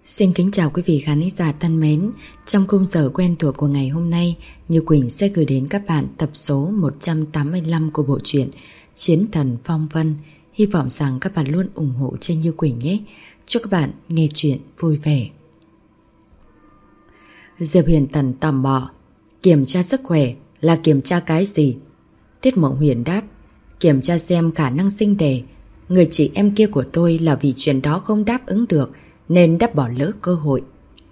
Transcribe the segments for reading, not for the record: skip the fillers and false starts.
Xin kính chào quý vị khán giả thân mến. Trong khung giờ quen thuộc của ngày hôm nay, Như Quỳnh sẽ gửi đến các bạn tập số 185 của bộ truyện Chiến Thần Phong Vân. Hy vọng rằng các bạn luôn ủng hộ cho Như Quỳnh nhé. Chúc các bạn nghe chuyện vui vẻ. Diệp Huyền Tần tò mò: kiểm tra sức khỏe là kiểm tra cái gì? Tiết Mộng Huyền đáp: kiểm tra xem khả năng sinh đẻ. Người chị em kia của tôi là vì chuyện đó không đáp ứng được nên đã bỏ lỡ cơ hội.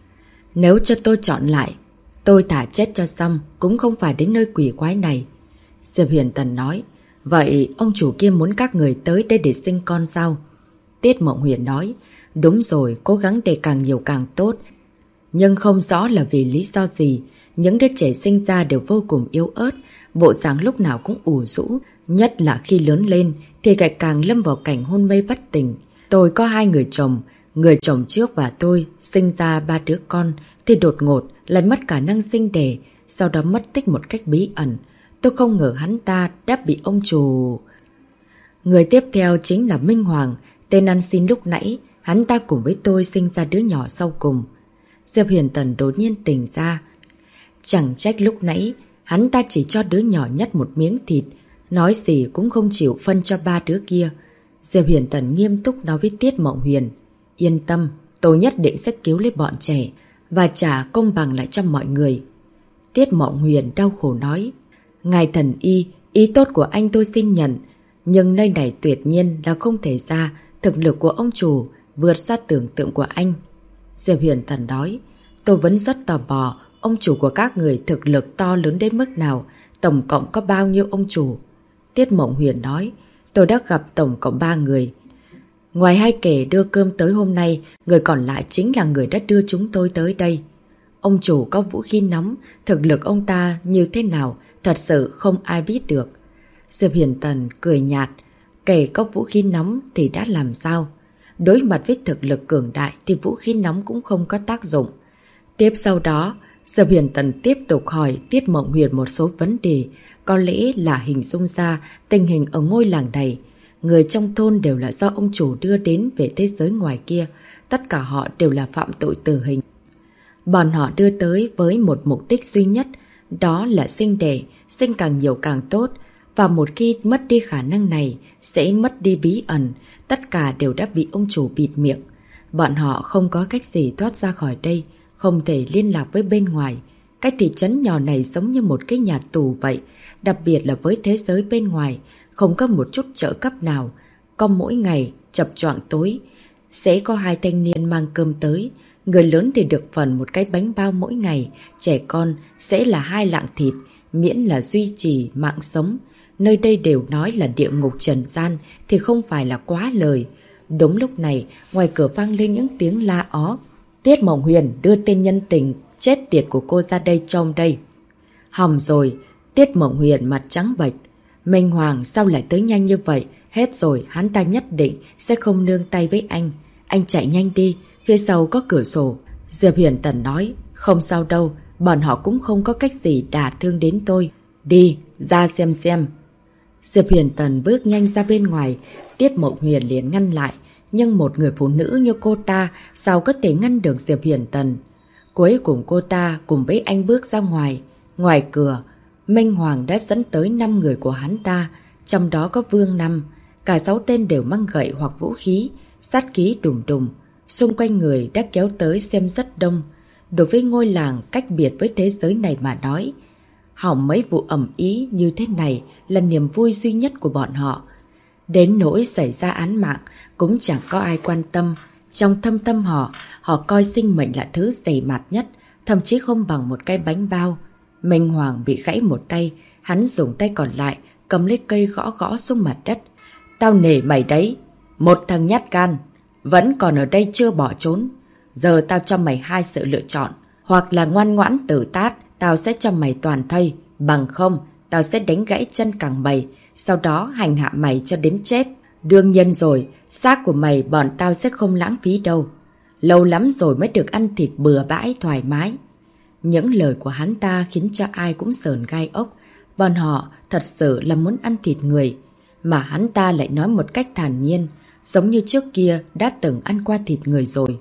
Nếu cho tôi chọn lại, tôi thả chết cho xong cũng không phải đến nơi quỷ quái này. Diệp Huyền Tần nói: vậy ông chủ kia muốn các người tới đây để sinh con sao? Tiết Mộng Huyền nói: đúng rồi, cố gắng để càng nhiều càng tốt. Nhưng không rõ là vì lý do gì, những đứa trẻ sinh ra đều vô cùng yếu ớt, bộ dáng lúc nào cũng ủ rũ, nhất là khi lớn lên thì lại càng lâm vào cảnh hôn mê bất tỉnh. Tôi có 2 người chồng, người chồng trước và tôi sinh ra 3 đứa con thì đột ngột lại mất khả năng sinh đẻ, sau đó mất tích một cách bí ẩn. Tôi không ngờ hắn ta đã bị ông chủ... Người tiếp theo chính là Minh Hoàng, tên ăn xin lúc nãy, hắn ta cùng với tôi sinh ra đứa nhỏ sau cùng. Diệp Huyền Tần đột nhiên tỉnh ra. Chẳng trách lúc nãy hắn ta chỉ cho đứa nhỏ nhất một miếng thịt, nói gì cũng không chịu phân cho 3 đứa kia. Diệp Huyền Tần nghiêm túc nói với Tiết Mộng Huyền: yên tâm, tôi nhất định sẽ cứu lấy bọn trẻ và trả công bằng lại cho mọi người. Tiết Mộng Huyền đau khổ nói: ngài thần y, ý tốt của anh tôi xin nhận, nhưng nơi này tuyệt nhiên là không thể ra, thực lực của ông chủ vượt xa tưởng tượng của anh. Diệp Huyền Thần nói: tôi vẫn rất tò mò ông chủ của các người thực lực to lớn đến mức nào, tổng cộng có bao nhiêu ông chủ? Tiết Mộng Huyền nói: tôi đã gặp tổng cộng 3 người. Ngoài 2 kẻ đưa cơm tới hôm nay, người còn lại chính là người đã đưa chúng tôi tới đây. Ông chủ có vũ khí nóng, thực lực ông ta như thế nào thật sự không ai biết được. Diệp Huyền Tần cười nhạt: kẻ có vũ khí nóng thì đã làm sao? Đối mặt với thực lực cường đại thì vũ khí nóng cũng không có tác dụng. Tiếp sau đó, Diệp Huyền Tần tiếp tục hỏi Tiết Mộng Huyền một số vấn đề, có lẽ là hình dung ra tình hình ở ngôi làng này. Người trong thôn đều là do ông chủ đưa đến về thế giới ngoài kia, tất cả họ đều là phạm tội tử hình. Bọn họ đưa tới với một mục đích duy nhất, đó là sinh đẻ, sinh càng nhiều càng tốt. Và một khi mất đi khả năng này, sẽ mất đi bí ẩn, tất cả đều đã bị ông chủ bịt miệng. Bọn họ không có cách gì thoát ra khỏi đây, không thể liên lạc với bên ngoài. Cái thị trấn nhỏ này giống như một cái nhà tù vậy, đặc biệt là với thế giới bên ngoài, không có một chút trợ cấp nào. Có mỗi ngày, chập choạng tối, sẽ có 2 thanh niên mang cơm tới. Người lớn thì được phần một cái bánh bao mỗi ngày, trẻ con sẽ là 2 lạng thịt, miễn là duy trì mạng sống. Nơi đây đều nói là địa ngục trần gian thì không phải là quá lời. Đúng lúc này, ngoài cửa vang lên những tiếng la ó. Tiết Mộng Huyền, đưa tên nhân tình chết tiệt của cô ra đây trông đây. Hỏng rồi. Tiết Mộng Huyền mặt trắng bệch. Minh Hoàng sao lại tới nhanh như vậy? Hết rồi, hắn ta nhất định sẽ không nương tay với anh. Anh chạy nhanh đi, phía sau có cửa sổ. Diệp Huyền Tần nói: không sao đâu, bọn họ cũng không có cách gì đả thương đến tôi. Đi, ra xem. Diệp Huyền Tần bước nhanh ra bên ngoài. Tiết Mộng Huyền liền ngăn lại, nhưng một người phụ nữ như cô ta sao có thể ngăn được Diệp Huyền Tần. Cuối cùng cô ta cùng với anh bước ra ngoài. Ngoài cửa, Minh Hoàng đã dẫn tới 5 người của hắn ta, trong đó có Vương Năm. Cả 6 tên đều mang gậy hoặc vũ khí, sát khí đùng đùng. Xung quanh người đã kéo tới xem rất đông. Đối với ngôi làng cách biệt với thế giới này mà nói, hỏng mấy vụ ầm ĩ như thế này là niềm vui duy nhất của bọn họ. Đến nỗi xảy ra án mạng cũng chẳng có ai quan tâm. Trong thâm tâm họ coi sinh mệnh là thứ dày mạt nhất, thậm chí không bằng một cái bánh bao. Minh Hoàng bị gãy một tay, hắn dùng tay còn lại cầm lấy cây gõ xuống mặt đất. Tao nể mày đấy, một thằng nhát gan, vẫn còn ở đây chưa bỏ trốn. Giờ tao cho mày 2 sự lựa chọn, hoặc là ngoan ngoãn tử tát, tao sẽ cho mày toàn thây, bằng không tao sẽ đánh gãy chân cẳng mày, sau đó hành hạ mày cho đến chết. Đương nhiên rồi, xác của mày bọn tao sẽ không lãng phí đâu. Lâu lắm rồi mới được ăn thịt bừa bãi thoải mái. Những lời của hắn ta khiến cho ai cũng sởn gai ốc. Bọn họ thật sự là muốn ăn thịt người, mà hắn ta lại nói một cách thản nhiên, giống như trước kia đã từng ăn qua thịt người rồi.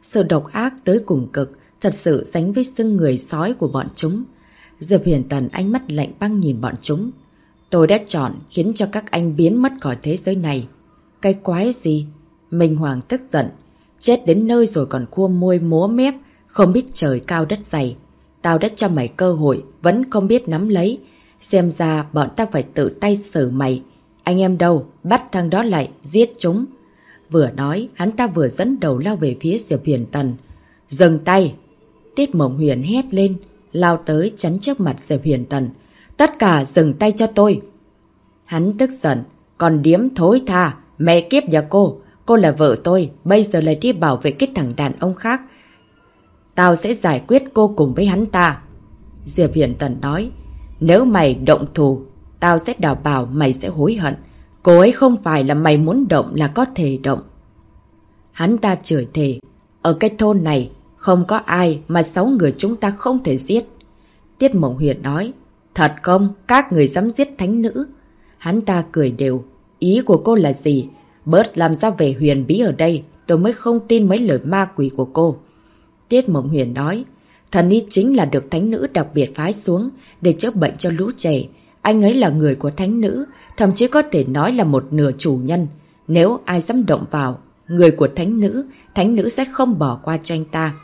Sự độc ác tới cùng cực, thật sự sánh với xương người sói của bọn chúng. Diệp Huyền Tần ánh mắt lạnh băng nhìn bọn chúng. Tôi đã chọn khiến cho các anh biến mất khỏi thế giới này. Cái quái gì? Minh Hoàng tức giận. Chết đến nơi rồi còn khua môi múa mép, không biết trời cao đất dày. Tao đã cho mày cơ hội, vẫn không biết nắm lấy. Xem ra bọn ta phải tự tay xử mày. Anh em đâu? Bắt thằng đó lại, giết chúng. Vừa nói, hắn ta vừa dẫn đầu lao về phía Diệp Huyền Tần. Dừng tay! Tiết Mộng Huyền hét lên, lao tới chắn trước mặt Diệp Huyền Tần. Tất cả dừng tay cho tôi! Hắn tức giận. Còn điếm thối tha! Mẹ kiếp nhà cô là vợ tôi, bây giờ lại đi bảo vệ cái thằng đàn ông khác. Tao sẽ giải quyết cô cùng với hắn ta. Diệp Huyền Tần nói, nếu mày động thủ, tao sẽ đảm bảo mày sẽ hối hận. Cô ấy không phải là mày muốn động là có thể động. Hắn ta chửi thề, ở cái thôn này không có ai mà 6 người chúng ta không thể giết. Tiết Mộng Huyền nói, thật không? Các người dám giết thánh nữ? Hắn ta cười đều, ý của cô là gì? Bớt làm ra vẻ huyền bí ở đây, tôi mới không tin mấy lời ma quỷ của cô. Tiết Mộng Huyền nói, thần y chính là được thánh nữ đặc biệt phái xuống để chữa bệnh cho lũ trẻ. Anh ấy là người của thánh nữ, thậm chí có thể nói là một nửa chủ nhân. Nếu ai dám động vào người của thánh nữ sẽ không bỏ qua cho anh ta.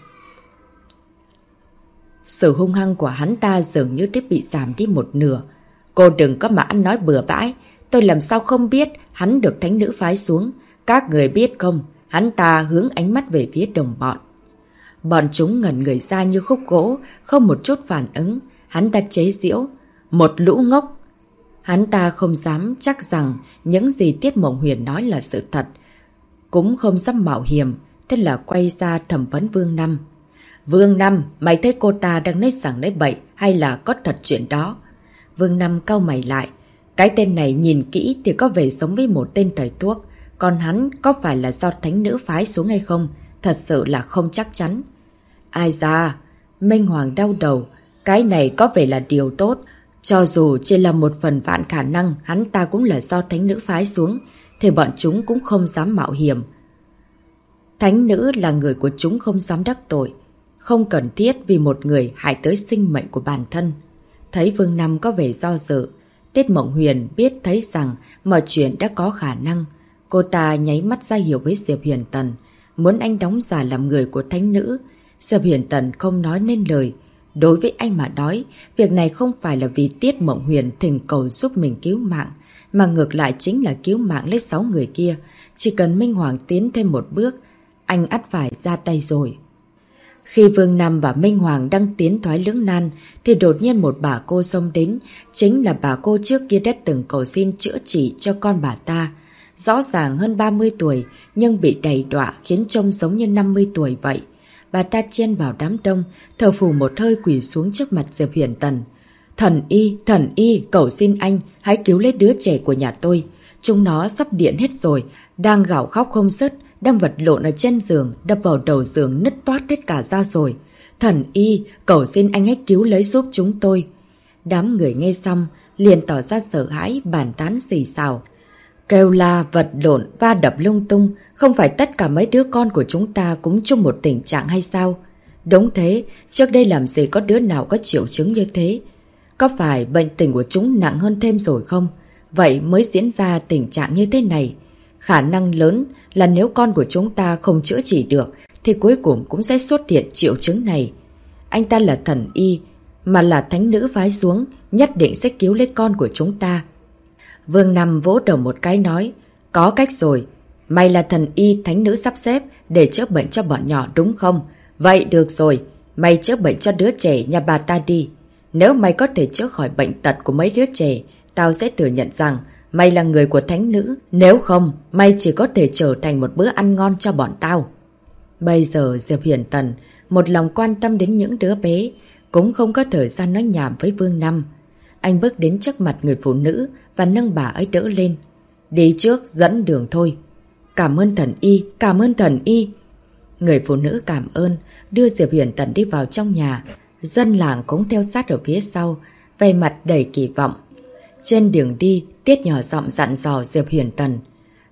Sự hung hăng của hắn ta dường như đã bị giảm đi một nửa. Cô đừng có mà ăn nói bừa bãi. Tôi làm sao không biết hắn được thánh nữ phái xuống. Các người biết không? Hắn ta hướng ánh mắt về phía đồng bọn. Bọn chúng ngẩn người ra như khúc gỗ, không một chút phản ứng. Hắn ta chế giễu. Một lũ ngốc. Hắn ta không dám chắc rằng những gì Tiết Mộng Huyền nói là sự thật. Cũng không dám mạo hiểm. Thế là quay ra thẩm vấn Vương Năm. Vương Năm, mày thấy cô ta đang nói rằng nói bậy hay là có thật chuyện đó? Vương Năm cau mày lại. Cái tên này nhìn kỹ thì có vẻ giống với một tên thầy thuốc. Còn hắn có phải là do thánh nữ phái xuống hay không? Thật sự là không chắc chắn. Ai da? Minh Hoàng đau đầu. Cái này có vẻ là điều tốt. Cho dù chỉ là một phần vạn khả năng hắn ta cũng là do thánh nữ phái xuống, thì bọn chúng cũng không dám mạo hiểm. Thánh nữ là người của chúng không dám đắc tội. Không cần thiết vì một người hại tới sinh mệnh của bản thân. Thấy Vương Năm có vẻ do dự, Tiết Mộng Huyền biết thấy rằng mọi chuyện đã có khả năng. Cô ta nháy mắt ra hiệu với Diệp Huyền Tần, muốn anh đóng giả làm người của thánh nữ. Diệp Huyền Tần không nói nên lời. Đối với anh mà nói, việc này không phải là vì Tiết Mộng Huyền thỉnh cầu giúp mình cứu mạng, mà ngược lại chính là cứu mạng lấy 6 người kia. Chỉ cần Minh Hoàng tiến thêm một bước, anh ắt phải ra tay rồi. Khi Vương Nam và Minh Hoàng đang tiến thoái lưỡng nan, thì đột nhiên một bà cô xông đến, chính là bà cô trước kia đã từng cầu xin chữa trị cho con bà ta. Rõ ràng hơn 30 tuổi, nhưng bị đầy đọa khiến trông giống như 50 tuổi vậy. Bà ta chen vào đám đông, thở phù một hơi quỳ xuống trước mặt Diệp Huyền Tần. Thần y, cầu xin anh, hãy cứu lấy đứa trẻ của nhà tôi. Chúng nó sắp điện hết rồi, đang gào khóc không dứt, đang vật lộn ở trên giường, đập vào đầu giường nứt toát hết cả ra rồi. Thần y, cầu xin anh hãy cứu lấy giúp chúng tôi. Đám người nghe xong, liền tỏ ra sợ hãi, bàn tán xì xào. Kêu la, vật lộn, va đập lung tung, không phải tất cả mấy đứa con của chúng ta cũng chung một tình trạng hay sao? Đúng thế, trước đây làm gì có đứa nào có triệu chứng như thế? Có phải bệnh tình của chúng nặng hơn thêm rồi không? Vậy mới diễn ra tình trạng như thế này. Khả năng lớn là nếu con của chúng ta không chữa trị được, thì cuối cùng cũng sẽ xuất hiện triệu chứng này. Anh ta là thần y, mà là thánh nữ phái xuống, nhất định sẽ cứu lấy con của chúng ta. Vương Năm vỗ đầu một cái nói, có cách rồi, mày là thần y thánh nữ sắp xếp để chữa bệnh cho bọn nhỏ đúng không? Vậy được rồi, mày chữa bệnh cho đứa trẻ nhà bà ta đi. Nếu mày có thể chữa khỏi bệnh tật của mấy đứa trẻ, tao sẽ thừa nhận rằng mày là người của thánh nữ. Nếu không, mày chỉ có thể trở thành một bữa ăn ngon cho bọn tao. Bây giờ Diệp Huyền Tần một lòng quan tâm đến những đứa bé, cũng không có thời gian nói nhảm với Vương Năm. Anh bước đến trước mặt người phụ nữ và nâng bà ấy đỡ lên. Đi trước, dẫn đường thôi. Cảm ơn thần y, cảm ơn thần y. Người phụ nữ cảm ơn, đưa Diệp Huyền Tần đi vào trong nhà. Dân làng cũng theo sát ở phía sau, vẻ mặt đầy kỳ vọng. Trên đường đi, Tiết nhỏ giọng dặn dò Diệp Huyền Tần.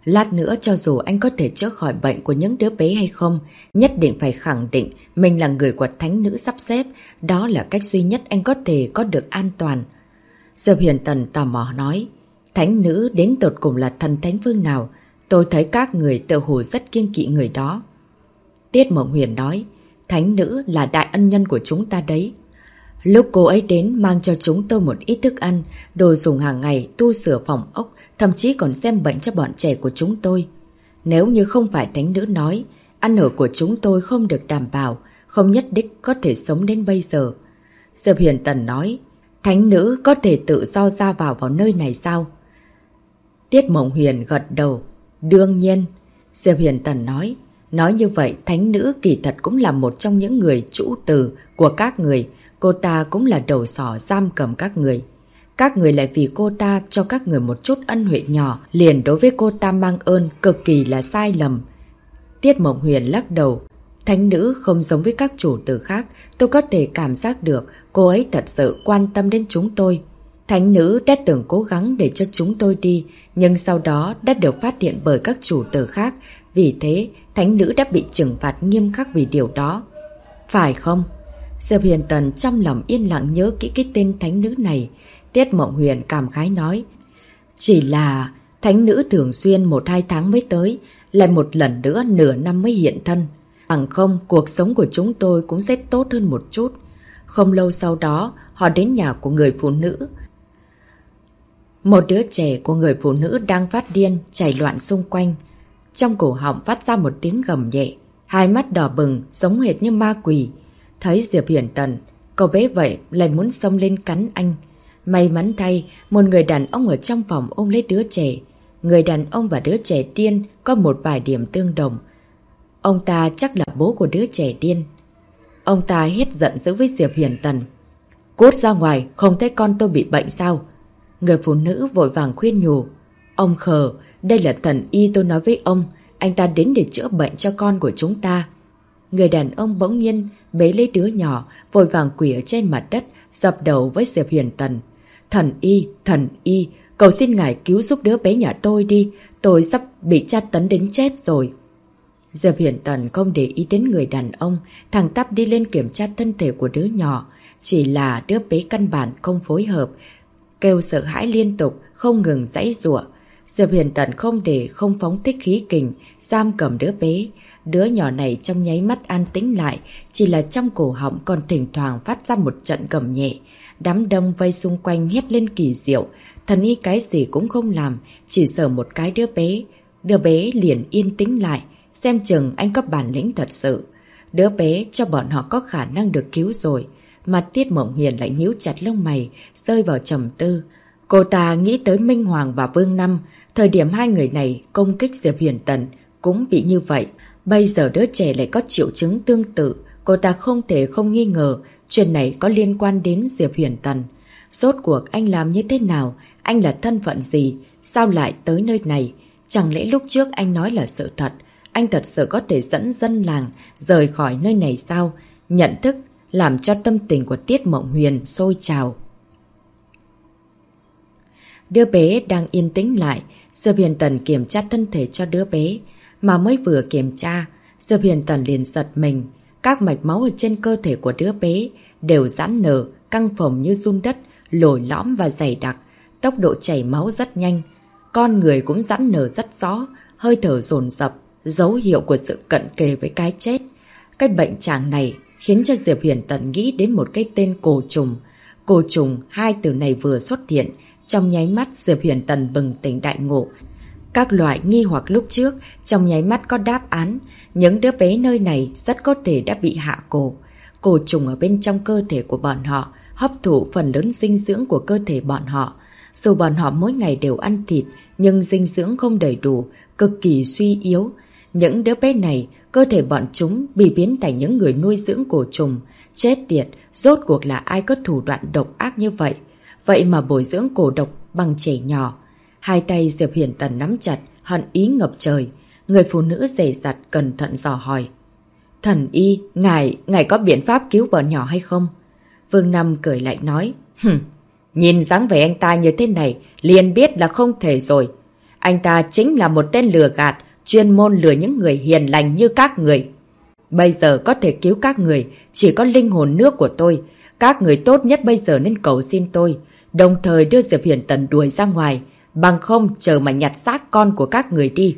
Lát nữa cho dù anh có thể chữa khỏi bệnh của những đứa bé hay không, nhất định phải khẳng định mình là người của thánh nữ sắp xếp. Đó là cách duy nhất anh có thể có được an toàn. Diệp Huyền Tần tò mò nói, thánh nữ đến tột cùng là thần thánh phương nào? Tôi thấy các người tự hồ rất kiêng kỵ người đó. Tiết Mộng Huyền nói, thánh nữ là đại ân nhân của chúng ta đấy. Lúc cô ấy đến mang cho chúng tôi một ít thức ăn, đồ dùng hàng ngày, tu sửa phòng ốc, thậm chí còn xem bệnh cho bọn trẻ của chúng tôi. Nếu như không phải thánh nữ nói, ăn ở của chúng tôi không được đảm bảo, không nhất định có thể sống đến bây giờ. Diệp Huyền Tần nói, thánh nữ có thể tự do ra vào nơi này sao? Tiết Mộng Huyền gật đầu, đương nhiên. Diệp Huyền Tần nói như vậy thánh nữ kỳ thật cũng là một trong những người chủ tử của các người. Cô ta cũng là đầu sỏ giam cầm các người. Các người lại vì cô ta cho các người một chút ân huệ nhỏ, liền đối với cô ta mang ơn, cực kỳ là sai lầm. Tiết Mộng Huyền lắc đầu. Thánh nữ không giống với các chủ tử khác, tôi có thể cảm giác được cô ấy thật sự quan tâm đến chúng tôi. Thánh nữ đã từng cố gắng để cho chúng tôi đi, nhưng sau đó đã được phát hiện bởi các chủ tử khác. Vì thế, thánh nữ đã bị trừng phạt nghiêm khắc vì điều đó. Phải không? Diệp Huyền Tần trong lòng yên lặng nhớ kỹ cái tên thánh nữ này. Tiết Mộng Huyền cảm khái nói, chỉ là thánh nữ thường xuyên 1-2 tháng mới tới, lại một lần nữa nửa năm mới hiện thân. Bằng không, cuộc sống của chúng tôi cũng sẽ tốt hơn một chút. Không lâu sau đó, họ đến nhà của người phụ nữ. Một đứa trẻ của người phụ nữ đang phát điên, chảy loạn xung quanh. Trong cổ họng phát ra một tiếng gầm nhẹ, hai mắt đỏ bừng, giống hệt như ma quỷ. Thấy Diệp Huyền Tần, cậu bé vậy lại muốn xông lên cắn anh. May mắn thay, một người đàn ông ở trong phòng ôm lấy đứa trẻ. Người đàn ông và đứa trẻ điên có một vài điểm tương đồng. Ông ta chắc là bố của đứa trẻ điên. Ông ta hét giận dữ với Diệp Huyền Tần. Cút ra ngoài, không thấy con tôi bị bệnh sao? Người phụ nữ vội vàng khuyên nhủ. Ông khờ, đây là thần y tôi nói với ông. Anh ta đến để chữa bệnh cho con của chúng ta. Người đàn ông bỗng nhiên bế lấy đứa nhỏ, vội vàng quỳ ở trên mặt đất, dập đầu với Diệp Huyền Tần. Thần y, cầu xin ngài cứu giúp đứa bé nhà tôi đi. Tôi sắp bị tra tấn đến chết rồi. Diệp Huyền Tần không để ý đến người đàn ông, thẳng tắp đi lên kiểm tra thân thể của đứa nhỏ. Chỉ là đứa bé căn bản không phối hợp, kêu sợ hãi liên tục, không ngừng giãy giụa. Diệp Huyền Tần không để không phóng thích khí kình, giam cầm đứa bé. Đứa nhỏ này trong nháy mắt an tĩnh lại, chỉ là trong cổ họng còn thỉnh thoảng phát ra một trận gầm nhẹ. Đám đông vây xung quanh hét lên kỳ diệu. Thần y cái gì cũng không làm, chỉ sờ một cái đứa bé. Đứa bé liền yên tĩnh lại, xem chừng anh có bản lĩnh thật sự. Đứa bé cho bọn họ có khả năng được cứu rồi. Mặt Tiết Mộng Huyền lại nhíu chặt lông mày, rơi vào trầm tư. Cô ta nghĩ tới Minh Hoàng và Vương Năm, thời điểm hai người này công kích Diệp Huyền Tần cũng bị như vậy. Bây giờ đứa trẻ lại có triệu chứng tương tự, cô ta không thể không nghi ngờ chuyện này có liên quan đến Diệp Huyền Tần. Rốt cuộc anh làm như thế nào? Anh là thân phận gì? Sao lại tới nơi này? Chẳng lẽ lúc trước anh nói là sự thật? Anh thật sự có thể dẫn dân làng rời khỏi nơi này sao? Nhận thức làm cho tâm tình của Tiết Mộng Huyền sôi trào. Đứa bé đang yên tĩnh lại, Diệp Huyền Tần kiểm tra thân thể cho đứa bé. Mà mới vừa kiểm tra, Diệp Huyền Tần liền giật mình. Các mạch máu ở trên cơ thể của đứa bé đều giãn nở, căng phồng như giun đất, lồi lõm và dày đặc. Tốc độ chảy máu rất nhanh. Con người cũng giãn nở rất rõ, hơi thở dồn dập, dấu hiệu của sự cận kề với cái chết. Cái bệnh trạng này khiến cho Diệp Huyền Tần nghĩ đến một cái tên cổ trùng. Cổ trùng, hai từ này vừa xuất hiện, trong nháy mắt Diệp Huyền Tần bừng tỉnh đại ngộ. Các loại nghi hoặc lúc trước trong nháy mắt có đáp án. Những đứa bé nơi này rất có thể đã bị hạ cổ. Cổ trùng ở bên trong cơ thể của bọn họ hấp thụ phần lớn dinh dưỡng của cơ thể bọn họ. Dù bọn họ mỗi ngày đều ăn thịt, nhưng dinh dưỡng không đầy đủ, cực kỳ suy yếu. Những đứa bé này, cơ thể bọn chúng bị biến thành những người nuôi dưỡng cổ trùng. Chết tiệt, rốt cuộc là ai có thủ đoạn độc ác như vậy? Vậy mà bồi dưỡng cổ độc bằng trẻ nhỏ. Hai tay Diệp Huyền Tần nắm chặt, hận ý ngập trời. Người phụ nữ dè dặt cẩn thận dò hỏi. Thần y, ngài có biện pháp cứu bọn nhỏ hay không? Vương Năm cười lại nói. Nhìn dáng vẻ anh ta như thế này, liền biết là không thể rồi. Anh ta chính là một tên lừa gạt, chuyên môn lừa những người hiền lành như các người. Bây giờ có thể cứu các người, chỉ có linh hồn nước của tôi. Các người tốt nhất bây giờ nên cầu xin tôi, đồng thời đưa Diệp Huyền Tần đuổi ra ngoài, bằng không chờ mà nhặt xác con của các người đi.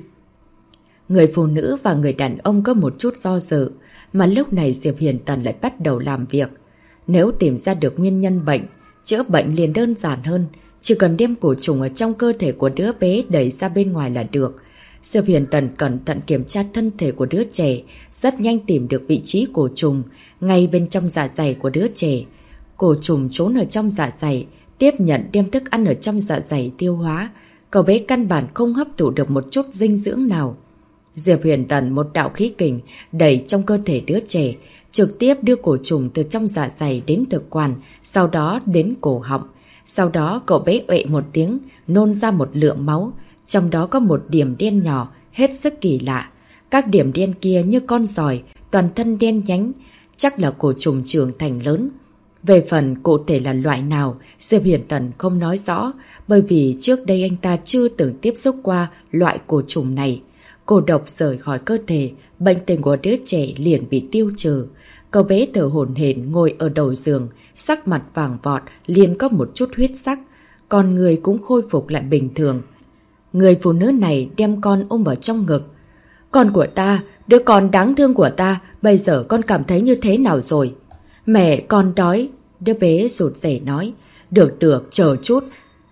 Người phụ nữ và người đàn ông có một chút do dự, mà lúc này Diệp Huyền Tần lại bắt đầu làm việc. Nếu tìm ra được nguyên nhân bệnh, chữa bệnh liền đơn giản hơn, chỉ cần đem cổ trùng ở trong cơ thể của đứa bé đẩy ra bên ngoài là được. Diệp Huyền Tần cẩn thận kiểm tra thân thể của đứa trẻ, rất nhanh tìm được vị trí cổ trùng, ngay bên trong dạ dày của đứa trẻ. Cổ trùng trốn ở trong dạ dày, tiếp nhận đem thức ăn ở trong dạ dày tiêu hóa. Cậu bé căn bản không hấp thụ được một chút dinh dưỡng nào. Diệp Huyền Tần một đạo khí kình đẩy trong cơ thể đứa trẻ, trực tiếp đưa cổ trùng từ trong dạ dày đến thực quản, sau đó đến cổ họng. Sau đó cậu bé uệ một tiếng, nôn ra một lượng máu, trong đó có một điểm đen nhỏ, hết sức kỳ lạ. Các điểm đen kia như con giòi, toàn thân đen nhánh, chắc là cổ trùng trưởng thành lớn. Về phần cụ thể là loại nào, Diệp Huyền Tần không nói rõ, bởi vì trước đây anh ta chưa từng tiếp xúc qua loại cổ trùng này. Cổ độc rời khỏi cơ thể, bệnh tình của đứa trẻ liền bị tiêu trừ. Cậu bé thở hổn hển ngồi ở đầu giường, sắc mặt vàng vọt, liền có một chút huyết sắc. Con người cũng khôi phục lại bình thường. Người phụ nữ này đem con ôm vào trong ngực. Con của ta, đứa con đáng thương của ta, bây giờ con cảm thấy như thế nào rồi? Mẹ, con đói. Đứa bé rụt rè nói. Được, chờ chút.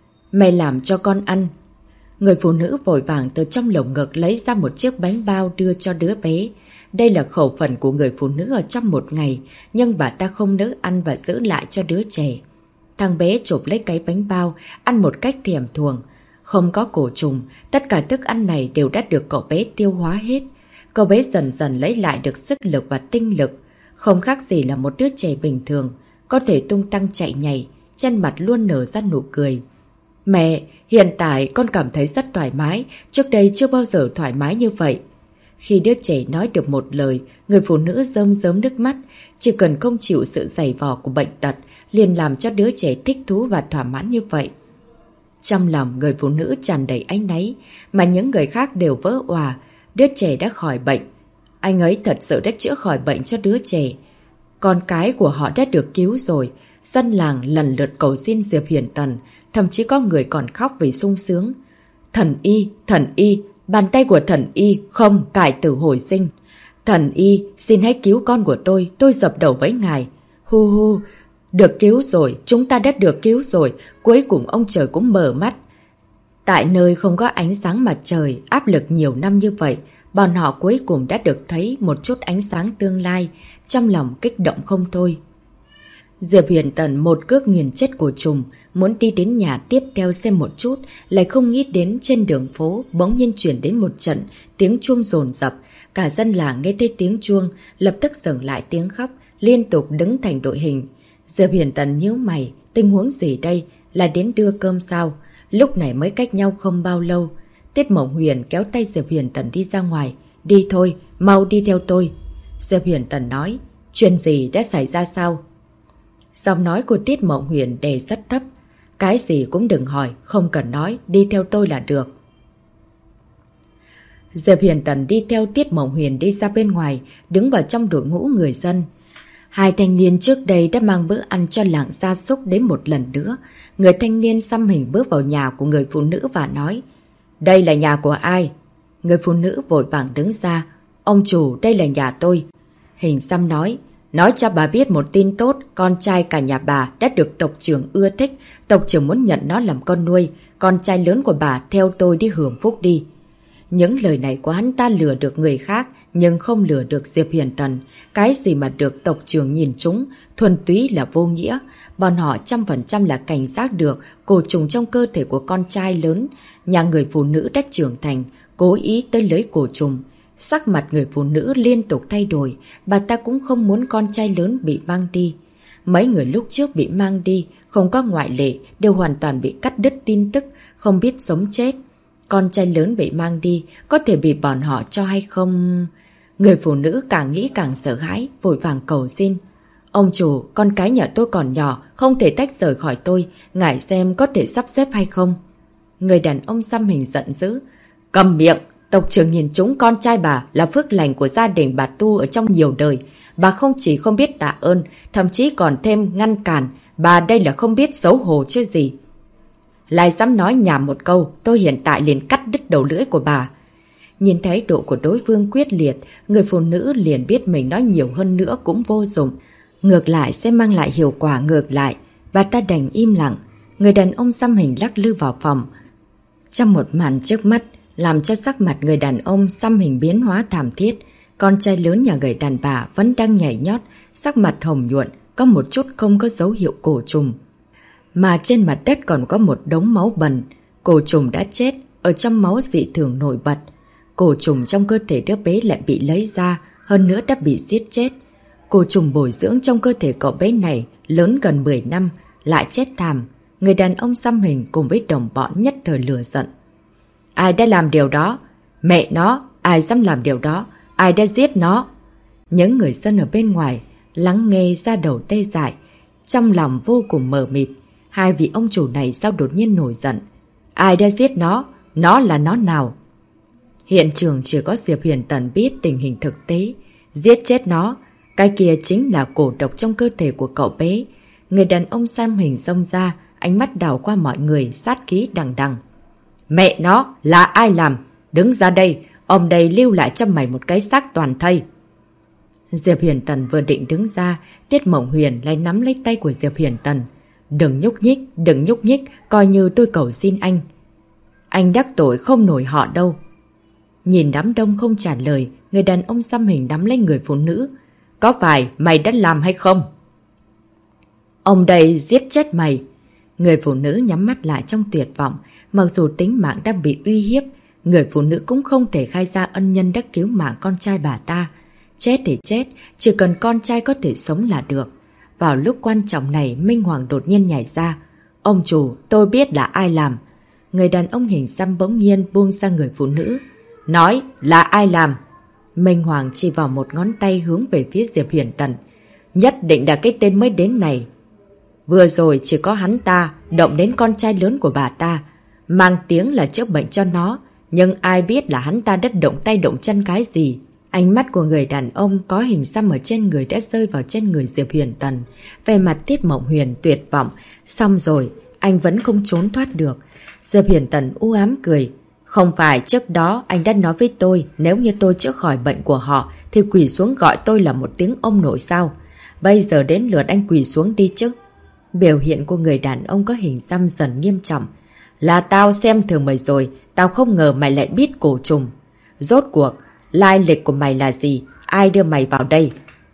Mẹ làm cho con ăn. Người phụ nữ vội vàng từ trong lồng ngực lấy ra một chiếc bánh bao đưa cho đứa bé. Đây là khẩu phần của người phụ nữ ở trong một ngày, nhưng bà ta không nỡ ăn và giữ lại cho đứa trẻ. Thằng bé chụp lấy cái bánh bao, ăn một cách thèm thuồng. Không có cổ trùng, tất cả thức ăn này đều đã được cậu bé tiêu hóa hết. Cậu bé dần dần lấy lại được sức lực và tinh lực, không khác gì là một đứa trẻ bình thường, có thể tung tăng chạy nhảy, trên mặt luôn nở ra nụ cười. Mẹ, hiện tại con cảm thấy rất thoải mái, trước đây chưa bao giờ thoải mái như vậy. Khi đứa trẻ nói được một lời, người phụ nữ rơm rớm nước mắt, chỉ cần không chịu sự giày vò của bệnh tật, liền làm cho đứa trẻ thích thú và thỏa mãn như vậy. Trong lòng người phụ nữ tràn đầy áy náy, mà những người khác đều vỡ òa, đứa trẻ đã khỏi bệnh. Anh ấy thật sự đã chữa khỏi bệnh cho đứa trẻ. Con cái của họ đã được cứu rồi, dân làng lần lượt cầu xin Diệp Huyền Tần, thậm chí có người còn khóc vì sung sướng. Thần y, bàn tay của thần y không cải tử hồi sinh. Thần y, xin hãy cứu con của tôi dập đầu với ngài. Hu hu, được cứu rồi, chúng ta đã được cứu rồi, cuối cùng ông trời cũng mở mắt. Tại nơi không có ánh sáng mặt trời, áp lực nhiều năm như vậy, bọn họ cuối cùng đã được thấy một chút ánh sáng tương lai, trong lòng kích động không thôi. Diệp Huyền Tần một cước nghiền chết cổ trùng, muốn đi đến nhà tiếp theo xem một chút, lại không nghĩ đến trên đường phố bỗng nhiên chuyển đến một trận tiếng chuông dồn dập. Cả dân làng nghe thấy tiếng chuông, lập tức dừng lại tiếng khóc, liên tục đứng thành đội hình. Diệp Huyền Tần nhíu mày, tình huống gì đây, là đến đưa cơm sao? Lúc này mới cách nhau không bao lâu. Tiết Mộng Huyền kéo tay Diệp Huyền Tần đi ra ngoài. Đi thôi, mau đi theo tôi. Diệp Huyền Tần nói, chuyện gì đã xảy ra sao? Giọng nói của Tiết Mộng Huyền đề rất thấp. Cái gì cũng đừng hỏi, không cần nói, đi theo tôi là được. Diệp Huyền Tần đi theo Tiết Mộng Huyền đi ra bên ngoài, đứng vào trong đội ngũ người dân. Hai thanh niên trước đây đã mang bữa ăn cho làng gia súc đến một lần nữa. Người thanh niên xăm hình bước vào nhà của người phụ nữ và nói, đây là nhà của ai? Người phụ nữ vội vàng đứng ra, ông chủ, đây là nhà tôi. Hình xăm nói cho bà biết một tin tốt, con trai cả nhà bà đã được tộc trưởng ưa thích, tộc trưởng muốn nhận nó làm con nuôi, con trai lớn của bà theo tôi đi hưởng phúc đi. Những lời này của hắn ta lừa được người khác, nhưng không lừa được Diệp Huyền Tần. Cái gì mà được tộc trưởng nhìn trúng, thuần túy là vô nghĩa. Bọn họ 100% là cảnh giác được cổ trùng trong cơ thể của con trai lớn. Nhà người phụ nữ đã trưởng thành, cố ý tới lấy cổ trùng. Sắc mặt người phụ nữ liên tục thay đổi, bà ta cũng không muốn con trai lớn bị mang đi. Mấy người lúc trước bị mang đi, không có ngoại lệ, đều hoàn toàn bị cắt đứt tin tức, không biết sống chết. Con trai lớn bị mang đi, có thể bị bọn họ cho hay không? Người phụ nữ càng nghĩ càng sợ hãi, vội vàng cầu xin. Ông chủ, con cái nhà tôi còn nhỏ, không thể tách rời khỏi tôi, ngài xem có thể sắp xếp hay không? Người đàn ông xăm hình giận dữ. Cầm miệng! Tộc trưởng nhìn chúng con trai bà là phước lành của gia đình bà tu ở trong nhiều đời. Bà không chỉ không biết tạ ơn, thậm chí còn thêm ngăn cản. Bà đây là không biết xấu hổ chứ gì. Lại dám nói nhảm một câu, tôi hiện tại liền cắt đứt đầu lưỡi của bà. Nhìn thái độ của đối phương quyết liệt, người phụ nữ liền biết mình nói nhiều hơn nữa cũng vô dụng. Ngược lại sẽ mang lại hiệu quả ngược lại. Bà ta đành im lặng. Người đàn ông xăm hình lắc lư vào phòng. Trong một màn trước mắt, làm cho sắc mặt người đàn ông xăm hình biến hóa thảm thiết. Con trai lớn nhà người đàn bà vẫn đang nhảy nhót, sắc mặt hồng nhuận, có một chút không có dấu hiệu cổ trùng. Mà trên mặt đất còn có một đống máu bẩn. Cổ trùng đã chết, ở trong máu dị thường nổi bật. Cổ trùng trong cơ thể đứa bé lại bị lấy ra, hơn nữa đã bị giết chết. Cổ trùng bồi dưỡng trong cơ thể cậu bé này lớn gần 10 năm, lại chết thảm. Người đàn ông xăm hình cùng với đồng bọn nhất thời lửa giận. Ai đã làm điều đó? Mẹ nó, ai dám làm điều đó? Ai đã giết nó? Những người dân ở bên ngoài lắng nghe ra đầu tê dại, trong lòng vô cùng mờ mịt. Hai vị ông chủ này sao đột nhiên nổi giận? Ai đã giết nó? Nó là nó nào? Hiện trường chỉ có Diệp Huyền Tần biết tình hình thực tế. Giết chết nó, cái kia chính là cổ độc trong cơ thể của cậu bé. Người đàn ông xăm hình xông ra, ánh mắt đảo qua mọi người, sát khí đằng đằng. Mẹ nó, là ai làm? Đứng ra đây, ông đây lưu lại cho mày một cái xác toàn thây. Diệp Huyền Tần vừa định đứng ra, Tiết Mộng Huyền lại nắm lấy tay của Diệp Huyền Tần. Đừng nhúc nhích, coi như tôi cầu xin anh. Anh đắc tội không nổi họ đâu. Nhìn đám đông không trả lời, người đàn ông xăm hình nắm lấy người phụ nữ. Có phải mày đã làm hay không? Ông đây giết chết mày. Người phụ nữ nhắm mắt lại trong tuyệt vọng. Mặc dù tính mạng đang bị uy hiếp, người phụ nữ cũng không thể khai ra ân nhân đã cứu mạng con trai bà ta. Chết thì chết, chỉ cần con trai có thể sống là được. Vào lúc quan trọng này, Minh Hoàng đột nhiên nhảy ra. Ông chủ, tôi biết là ai làm. Người đàn ông hình xăm bỗng nhiên buông ra người phụ nữ. Nói là ai làm? Minh Hoàng chỉ vào một ngón tay hướng về phía Diệp Huyền Tần. Nhất định là cái tên mới đến này. Vừa rồi chỉ có hắn ta động đến con trai lớn của bà ta, mang tiếng là chữa bệnh cho nó, nhưng ai biết là hắn ta đã động tay động chân cái gì. Ánh mắt của người đàn ông có hình xăm ở trên người đã rơi vào trên người Diệp Huyền Tần. Về mặt Tiết Mộng Huyền tuyệt vọng. Xong rồi, anh vẫn không trốn thoát được. Diệp Huyền Tần u ám cười. Không phải trước đó anh đã nói với tôi nếu như tôi chữa khỏi bệnh của họ thì quỳ xuống gọi tôi là một tiếng ông nội sao? Bây giờ đến lượt anh quỳ xuống đi chứ. Biểu hiện của người đàn ông có hình xăm dần nghiêm trọng. Là tao xem thường mày rồi, tao không ngờ mày lại biết cổ trùng. Rốt cuộc, lai lịch của mày là gì? Ai đưa mày vào đây?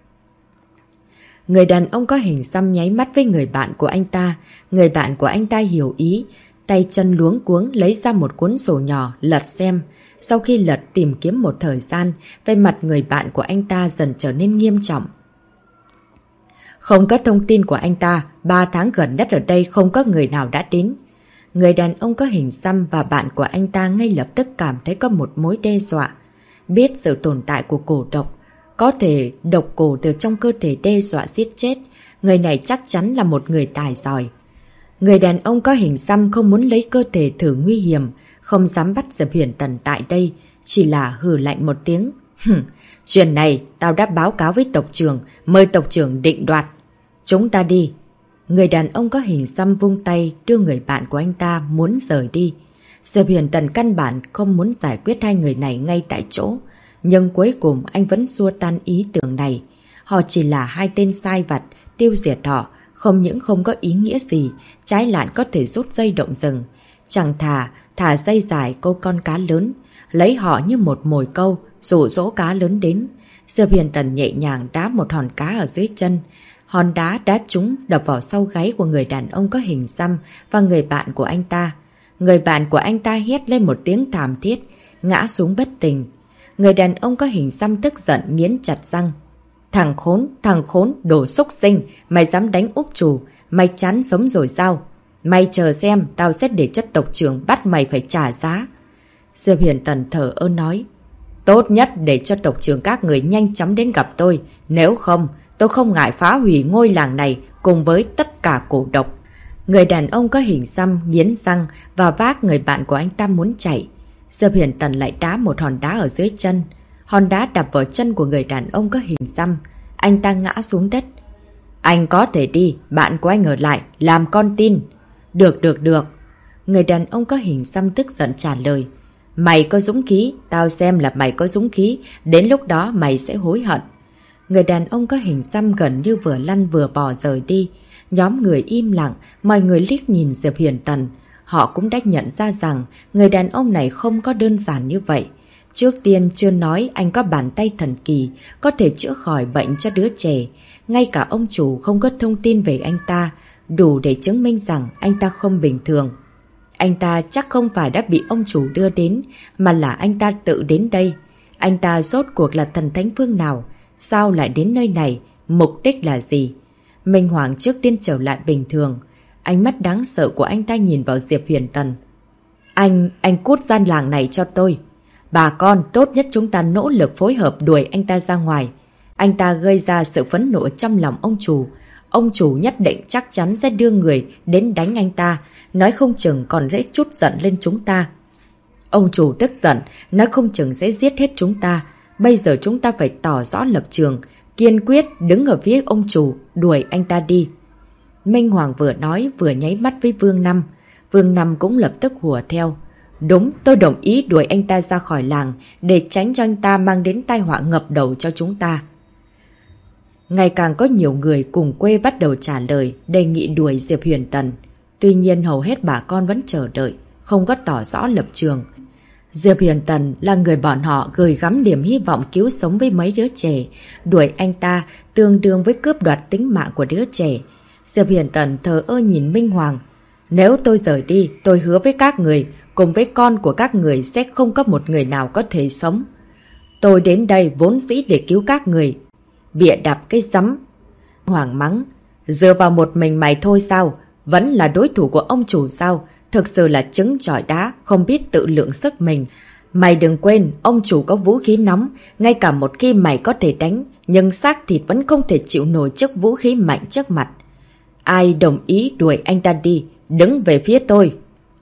Người đàn ông có hình xăm nháy mắt với người bạn của anh ta. Người bạn của anh ta hiểu ý, tay chân luống cuống lấy ra một cuốn sổ nhỏ lật xem. Sau khi lật tìm kiếm một thời gian, về mặt người bạn của anh ta dần trở nên nghiêm trọng. Không có thông tin của anh ta, 3 tháng gần nhất ở đây không có người nào đã đến. Người đàn ông có hình xăm và bạn của anh ta ngay lập tức cảm thấy có một mối đe dọa. Biết sự tồn tại của cổ độc, có thể độc cổ từ trong cơ thể đe dọa giết chết. Người này chắc chắn là một người tài giỏi. Người đàn ông có hình xăm không muốn lấy cơ thể thử nguy hiểm, không dám bắt Diệp Huyền Tần tại đây, chỉ là hừ lạnh một tiếng. Chuyện này tao đã báo cáo với tộc trưởng, mời tộc trưởng định đoạt. Chúng ta đi. Người đàn ông có hình xăm vung tay đưa người bạn của anh ta muốn rời đi. Diệp Huyền Tần căn bản không muốn giải quyết hai người này ngay tại chỗ. Nhưng cuối cùng anh vẫn xua tan ý tưởng này. Họ chỉ là hai tên sai vặt, tiêu diệt họ. Không những không có ý nghĩa gì, trái lại có thể rút dây động rừng. Chẳng thả dây dài câu con cá lớn. Lấy họ như một mồi câu, dụ dỗ cá lớn đến. Diệp Huyền Tần nhẹ nhàng đá một hòn cá ở dưới chân. Hòn đá đá trúng đập vào sau gáy của người đàn ông có hình xăm và người bạn của anh ta. Người bạn của anh ta hét lên một tiếng thảm thiết, ngã xuống bất tỉnh. Người đàn ông có hình xăm tức giận nghiến chặt răng. Thằng khốn, đồ xúc sinh, mày dám đánh úp chủ, mày chán sống rồi sao? Mày chờ xem, tao sẽ để cho tộc trưởng bắt mày phải trả giá. Diệp Huyền Tần thở ơ nói. Tốt nhất để cho tộc trưởng các người nhanh chóng đến gặp tôi, nếu không, tôi không ngại phá hủy ngôi làng này cùng với tất cả cổ độc. Người đàn ông có hình xăm nghiến răng và vác người bạn của anh ta muốn chạy. Diệp Huyền Tần lại đá một hòn đá ở dưới chân. Hòn đá đập vào chân của người đàn ông có hình xăm. Anh ta ngã xuống đất. Anh có thể đi, bạn của anh ở lại, làm con tin. Được. Người đàn ông có hình xăm tức giận trả lời. Mày có dũng khí, tao xem là mày có dũng khí, đến lúc đó mày sẽ hối hận. Người đàn ông có hình xăm gần như vừa lăn vừa bò rời đi. Nhóm người im lặng, mọi người liếc nhìn Diệp Huyền Tần. Họ cũng đã nhận ra rằng người đàn ông này không có đơn giản như vậy. Trước tiên chưa nói anh có bàn tay thần kỳ, có thể chữa khỏi bệnh cho đứa trẻ. Ngay cả ông chủ không có thông tin về anh ta, đủ để chứng minh rằng anh ta không bình thường. Anh ta chắc không phải đã bị ông chủ đưa đến, mà là anh ta tự đến đây. Anh ta rốt cuộc là thần thánh phương nào? Sao lại đến nơi này? Mục đích là gì? Minh Hoàng trước tiên trở lại bình thường. Ánh mắt đáng sợ của anh ta nhìn vào Diệp Huyền Tần. Anh cút gian làng này cho tôi. Bà con, tốt nhất chúng ta nỗ lực phối hợp đuổi anh ta ra ngoài. Anh ta gây ra sự phẫn nộ trong lòng ông chủ. Ông chủ nhất định chắc chắn sẽ đưa người đến đánh anh ta, nói không chừng còn dễ trút giận lên chúng ta. Ông chủ tức giận, nói không chừng sẽ giết hết chúng ta. Bây giờ chúng ta phải tỏ rõ lập trường, kiên quyết đứng ở phía ông chủ, đuổi anh ta đi. Minh Hoàng vừa nói vừa nháy mắt với Vương Năm. Vương Năm cũng lập tức hùa theo. Đúng, tôi đồng ý đuổi anh ta ra khỏi làng để tránh cho anh ta mang đến tai họa ngập đầu cho chúng ta. Ngày càng có nhiều người cùng quê bắt đầu trả lời đề nghị đuổi Diệp Huyền Tần. Tuy nhiên hầu hết bà con vẫn chờ đợi, không có tỏ rõ lập trường. Diệp Huyền Tần là người bọn họ gửi gắm niềm hy vọng cứu sống với mấy đứa trẻ. Đuổi anh ta tương đương với cướp đoạt tính mạng của đứa trẻ. Diệp Huyền Tần thờ ơ nhìn Minh Hoàng. Nếu tôi rời đi, tôi hứa với các người, cùng với con của các người sẽ không có một người nào có thể sống. Tôi đến đây vốn dĩ để cứu các người. Bịa đặt cái rắm. Hoàng mắng. Dựa vào một mình mày thôi sao? Vẫn là đối thủ của ông chủ sao? Thực sự là trứng chọi đá, không biết tự lượng sức mình. Mày đừng quên, ông chủ có vũ khí nóng. Ngay cả một khi mày có thể đánh, nhưng xác thịt vẫn không thể chịu nổi trước vũ khí mạnh trước mặt. Ai đồng ý đuổi anh ta đi, đứng về phía tôi.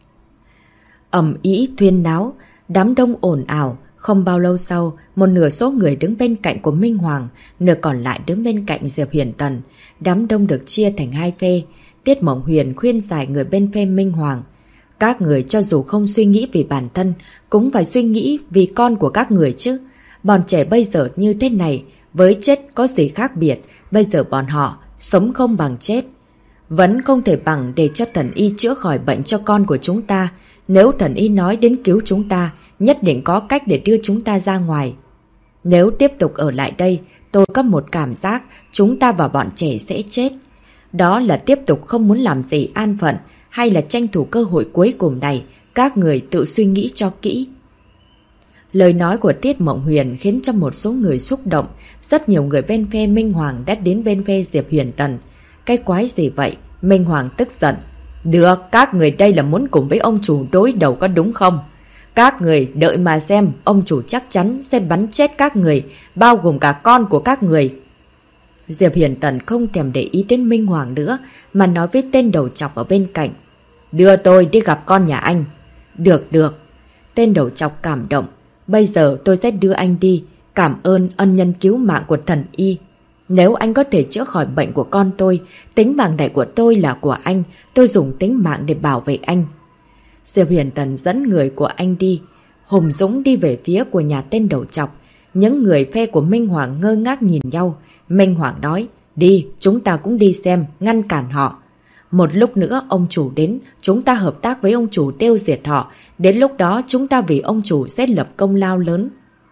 Ầm ĩ thuyên náo, đám đông ồn ào. Không bao lâu sau, một nửa số người đứng bên cạnh của Minh Hoàng, nửa còn lại đứng bên cạnh Diệp Huyền Tần. Đám đông được chia thành hai phe. Tiết Mộng Huyền khuyên giải người bên phe Minh Hoàng. Các người cho dù không suy nghĩ vì bản thân, cũng phải suy nghĩ vì con của các người chứ. Bọn trẻ bây giờ như thế này, với chết có gì khác biệt, bây giờ bọn họ sống không bằng chết. Vẫn không thể bằng để cho thần y chữa khỏi bệnh cho con của chúng ta. Nếu thần y nói đến cứu chúng ta, nhất định có cách để đưa chúng ta ra ngoài. Nếu tiếp tục ở lại đây, tôi có một cảm giác chúng ta và bọn trẻ sẽ chết. Đó là tiếp tục không muốn làm gì an phận, hay là tranh thủ cơ hội cuối cùng này, các người tự suy nghĩ cho kỹ. Lời nói của Tiết Mộng Huyền khiến cho một số người xúc động. Rất nhiều người bên phe Minh Hoàng đã đến bên phe Diệp Huyền Tần. Cái quái gì vậy? Minh Hoàng tức giận. Được, các người đây là muốn cùng với ông chủ đối đầu có đúng không? Các người đợi mà xem, ông chủ chắc chắn sẽ bắn chết các người, bao gồm cả con của các người. Diệp Huyền Tần không thèm để ý đến Minh Hoàng nữa, mà nói với tên đầu chọc ở bên cạnh. Đưa tôi đi gặp con nhà anh. Được. Tên đầu chọc cảm động. Bây giờ tôi sẽ đưa anh đi, cảm ơn ân nhân cứu mạng của thần y. Nếu anh có thể chữa khỏi bệnh của con tôi, tính mạng này của tôi là của anh, tôi dùng tính mạng để bảo vệ anh. Diệp Huyền Tần dẫn người của anh đi, hùng dũng đi về phía của nhà tên đầu chọc. Những người phe của Minh Hoàng ngơ ngác nhìn nhau. Minh Hoàng nói, đi, chúng ta cũng đi xem, ngăn cản họ. Một lúc nữa ông chủ đến, chúng ta hợp tác với ông chủ tiêu diệt họ. Đến lúc đó chúng ta vì ông chủ sẽ lập công lao lớn.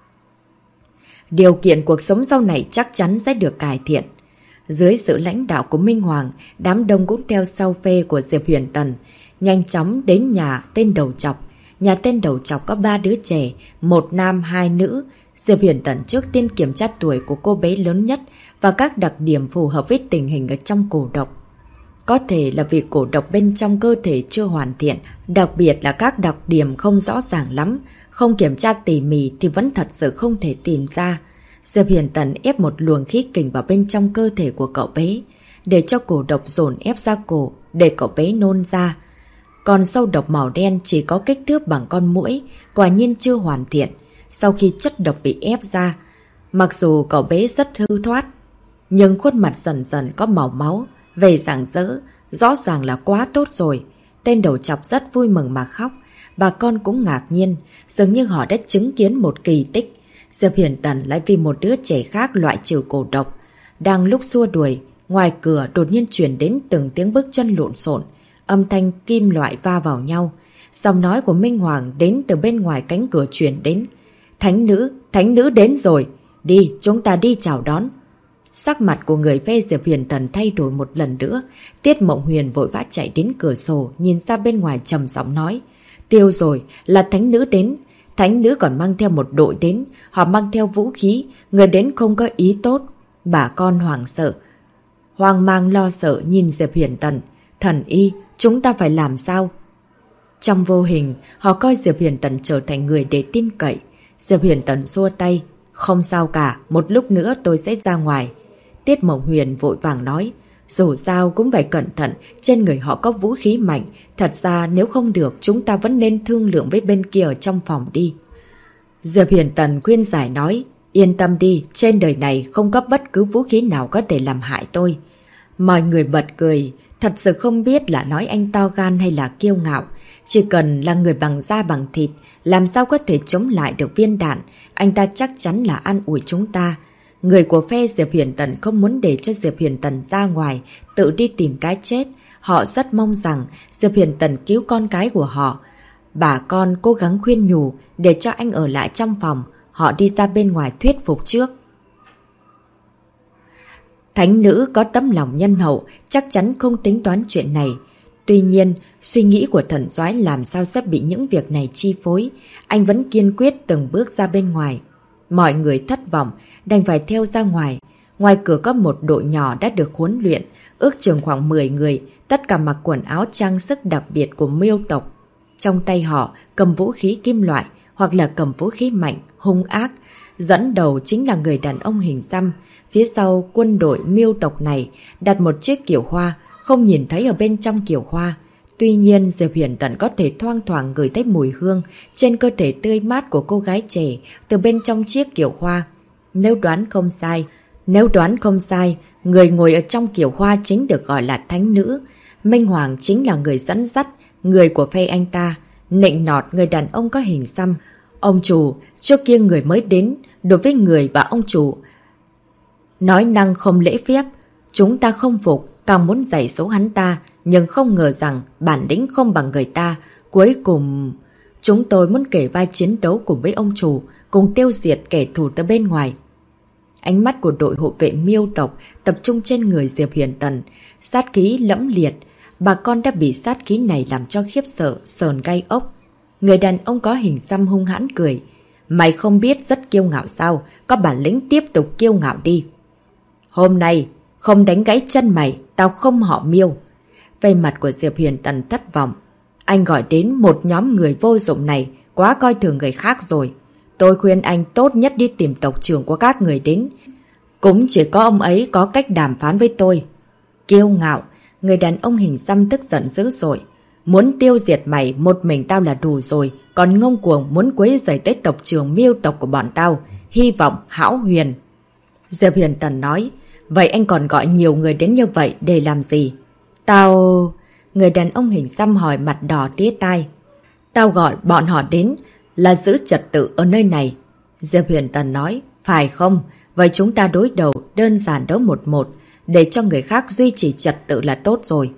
Điều kiện cuộc sống sau này chắc chắn sẽ được cải thiện. Dưới sự lãnh đạo của Minh Hoàng, đám đông cũng theo sau phe của Diệp Huyền Tần, nhanh chóng đến nhà tên đầu chọc. Nhà tên đầu chọc có 3 đứa trẻ, 1 nam 2 nữ. Diệp Huyền Tần trước tiên kiểm tra tuổi của cô bé lớn nhất và các đặc điểm phù hợp với tình hình ở trong cổ độc. Có thể là vì cổ độc bên trong cơ thể chưa hoàn thiện, đặc biệt là các đặc điểm không rõ ràng lắm, không kiểm tra tỉ mỉ thì vẫn thật sự không thể tìm ra. Diệp Huyền Tần ép một luồng khí kình vào bên trong cơ thể của cậu bé. để cho cổ độc dồn ép ra cổ, để cậu bé nôn ra. Còn sâu độc màu đen chỉ có kích thước bằng con muỗi, quả nhiên chưa hoàn thiện. Sau khi chất độc bị ép ra, mặc dù cậu bé rất hư thoát, nhưng khuôn mặt dần dần có màu máu, vẻ rạng rỡ, rõ ràng là quá tốt rồi. Tên đầu chọc rất vui mừng mà khóc. Bà con cũng ngạc nhiên, dường như họ đã chứng kiến một kỳ tích. Diệp Hiền Tần lại vì một đứa trẻ khác loại trừ cổ độc. Đang lúc xua đuổi, ngoài cửa đột nhiên truyền đến từng tiếng bước chân lộn xộn, âm thanh kim loại va vào nhau. Giọng nói của Minh Hoàng đến từ bên ngoài cánh cửa truyền đến. Thánh nữ đến rồi. Đi, chúng ta đi chào đón. Sắc mặt của người phe Diệp Hiền Tần thay đổi một lần nữa. Tiết Mộng Huyền vội vã chạy đến cửa sổ, nhìn ra bên ngoài trầm giọng nói. Tiêu rồi, là thánh nữ đến. Thánh nữ còn mang theo một đội đến. Họ mang theo vũ khí. Người đến không có ý tốt. Bà con hoảng sợ, hoang mang lo sợ nhìn Diệp Hiền Tần. Thần y, chúng ta phải làm sao? Trong vô hình, họ coi Diệp Hiền Tần trở thành người để tin cậy. Diệp Hiền Tần xua tay. Không sao cả, một lúc nữa tôi sẽ ra ngoài. Tiết Mộng Huyền vội vàng nói. Dù sao cũng phải cẩn thận, trên người họ có vũ khí mạnh. Thật ra nếu không được, chúng ta vẫn nên thương lượng với bên kia ở trong phòng đi. Diệp Hiền Tần khuyên giải nói. Yên tâm đi, trên đời này không có bất cứ vũ khí nào có thể làm hại tôi. Mọi người bật cười, thật sự không biết là nói anh to gan hay là kiêu ngạo. Chỉ cần là người bằng da bằng thịt, làm sao có thể chống lại được viên đạn, anh ta chắc chắn là an ủi chúng ta. Người của phe Diệp Hiền Tần không muốn để cho Diệp Hiền Tần ra ngoài, tự đi tìm cái chết. Họ rất mong rằng Diệp Hiền Tần cứu con cái của họ. Bà con cố gắng khuyên nhủ để cho anh ở lại trong phòng. Họ đi ra bên ngoài thuyết phục trước. Thánh nữ có tấm lòng nhân hậu, chắc chắn không tính toán chuyện này. Tuy nhiên, suy nghĩ của thần soái làm sao sẽ bị những việc này chi phối. Anh vẫn kiên quyết từng bước ra bên ngoài. Mọi người thất vọng, đành phải theo ra ngoài. Ngoài cửa có một đội nhỏ đã được huấn luyện, ước chừng khoảng 10 người, tất cả mặc quần áo trang sức đặc biệt của Miêu tộc. Trong tay họ cầm vũ khí kim loại hoặc là cầm vũ khí mạnh, hung ác. Dẫn đầu chính là người đàn ông hình xăm. Phía sau quân đội Miêu tộc này đặt một chiếc kiệu hoa, không nhìn thấy ở bên trong kiệu hoa. Tuy nhiên Diệp Hiền Tần có thể thoang thoảng ngửi thấy mùi hương trên cơ thể tươi mát của cô gái trẻ từ bên trong chiếc kiệu hoa. Nếu đoán không sai, người ngồi ở trong kiệu hoa chính được gọi là thánh nữ. Minh Hoàng chính là người dẫn dắt, người của phe anh ta. Nịnh nọt người đàn ông có hình xăm. Ông chủ, trước kia người mới đến, đối với người và ông chủ nói năng không lễ phép. Chúng ta không phục, càng muốn giày số hắn ta, nhưng không ngờ rằng bản lĩnh không bằng người ta. Cuối cùng, chúng tôi muốn kể vai chiến đấu cùng với ông chủ, cùng tiêu diệt kẻ thù từ bên ngoài. Ánh mắt của đội hộ vệ Miêu tộc tập trung trên người Diệp Hiền Tần, sát khí lẫm liệt. Bà con đã bị sát khí này làm cho khiếp sợ, sờn gai ốc. Người đàn ông có hình xăm hung hãn cười. Mày không biết rất kiêu ngạo sao? Có bản lĩnh tiếp tục kiêu ngạo đi. Hôm nay, không đánh gãy chân mày, tao không họ Miêu. Về mặt của Diệp Hiền Tần thất vọng. Anh gọi đến một nhóm người vô dụng này, quá coi thường người khác rồi. Tôi khuyên anh tốt nhất đi tìm tộc trưởng của các người đến. Cũng chỉ có ông ấy có cách đàm phán với tôi. Kiêu ngạo, người đàn ông hình xăm tức giận dữ dội. Muốn tiêu diệt mày, một mình tao là đủ rồi. Còn ngông cuồng muốn quấy rầy tới tộc trưởng Miêu tộc của bọn tao. Hy vọng hão huyền. Diệp Hiền Tần nói. Vậy anh còn gọi nhiều người đến như vậy để làm gì? Người đàn ông hình xăm hỏi mặt đỏ tía tai. Tao gọi bọn họ đến là giữ trật tự ở nơi này. Diệp Hiền Tần nói. Phải không? Vậy chúng ta đối đầu, đơn giản đấu 1-1. Để cho người khác duy trì trật tự là tốt rồi.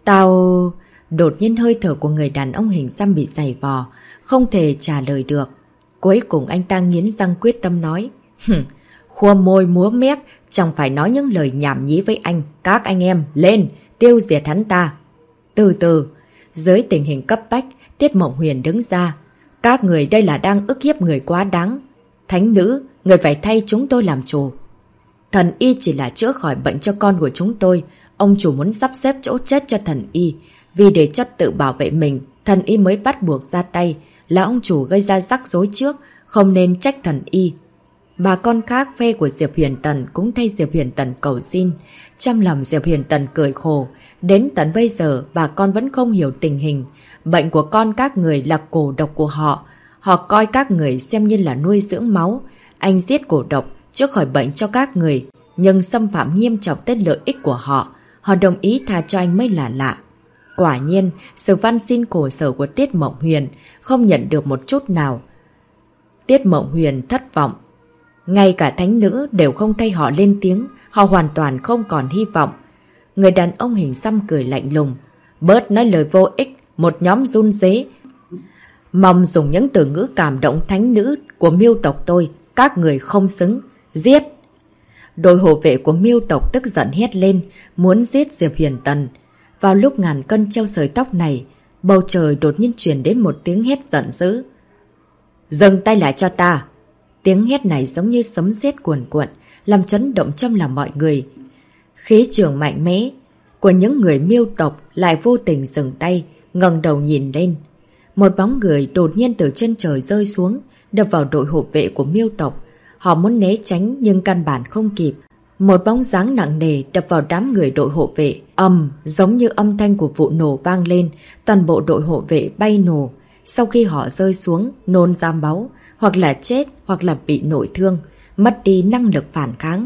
Đột nhiên hơi thở của người đàn ông hình xăm bị giày vò, không thể trả lời được. Cuối cùng anh ta nghiến răng quyết tâm nói. Khua môi múa mép, chẳng phải nói những lời nhảm nhí với anh. Các anh em, lên, tiêu diệt hắn ta. Từ từ, dưới tình hình cấp bách, Tiết Mộng Huyền đứng ra. Các người đây là đang ức hiếp người quá đáng. Thánh nữ, người phải thay chúng tôi làm chủ. Thần y chỉ là chữa khỏi bệnh cho con của chúng tôi. Ông chủ muốn sắp xếp chỗ chết cho thần y. Vì để cho tự bảo vệ mình, thần y mới bắt buộc ra tay. Là ông chủ gây ra rắc rối trước, không nên trách thần y. Bà con khác phe của Diệp Huyền Tần cũng thay Diệp Huyền Tần cầu xin. Trong lòng Diệp Huyền Tần cười khổ. Đến tận bây giờ bà con vẫn không hiểu tình hình. Bệnh của con các người là cổ độc của họ. Họ coi các người xem như là nuôi dưỡng máu. Anh giết cổ độc trước khỏi bệnh cho các người, nhưng xâm phạm nghiêm trọng tới lợi ích của họ. Họ đồng ý tha cho anh mới là lạ. Quả nhiên, sự van xin khổ sở của Tiết Mộng Huyền không nhận được một chút nào. Tiết Mộng Huyền thất vọng. Ngay cả thánh nữ đều không thay họ lên tiếng, họ hoàn toàn không còn hy vọng. Người đàn ông hình xăm cười lạnh lùng. Bớt nói lời vô ích, một nhóm run rế. Mong dùng những từ ngữ cảm động thánh nữ của Miêu tộc tôi, các người không xứng. Giết! Đội hộ vệ của Miêu tộc tức giận hét lên, muốn giết Diệp Huyền Tần. Vào lúc ngàn cân treo sợi tóc này, bầu trời đột nhiên truyền đến một tiếng hét giận dữ. Dừng tay lại cho ta! Tiếng hét này giống như sấm sét cuồn cuộn, làm chấn động trong lòng mọi người. Khí trường mạnh mẽ của những người Miêu tộc lại vô tình dừng tay, ngẩng đầu nhìn lên. Một bóng người đột nhiên từ trên trời rơi xuống, đập vào đội hộ vệ của Miêu tộc. Họ muốn né tránh nhưng căn bản không kịp. Một bóng dáng nặng nề đập vào đám người đội hộ vệ. Giống như âm thanh của vụ nổ vang lên, toàn bộ đội hộ vệ bay nổ. Sau khi họ rơi xuống, nôn ra máu, hoặc là chết, hoặc là bị nội thương, mất đi năng lực phản kháng.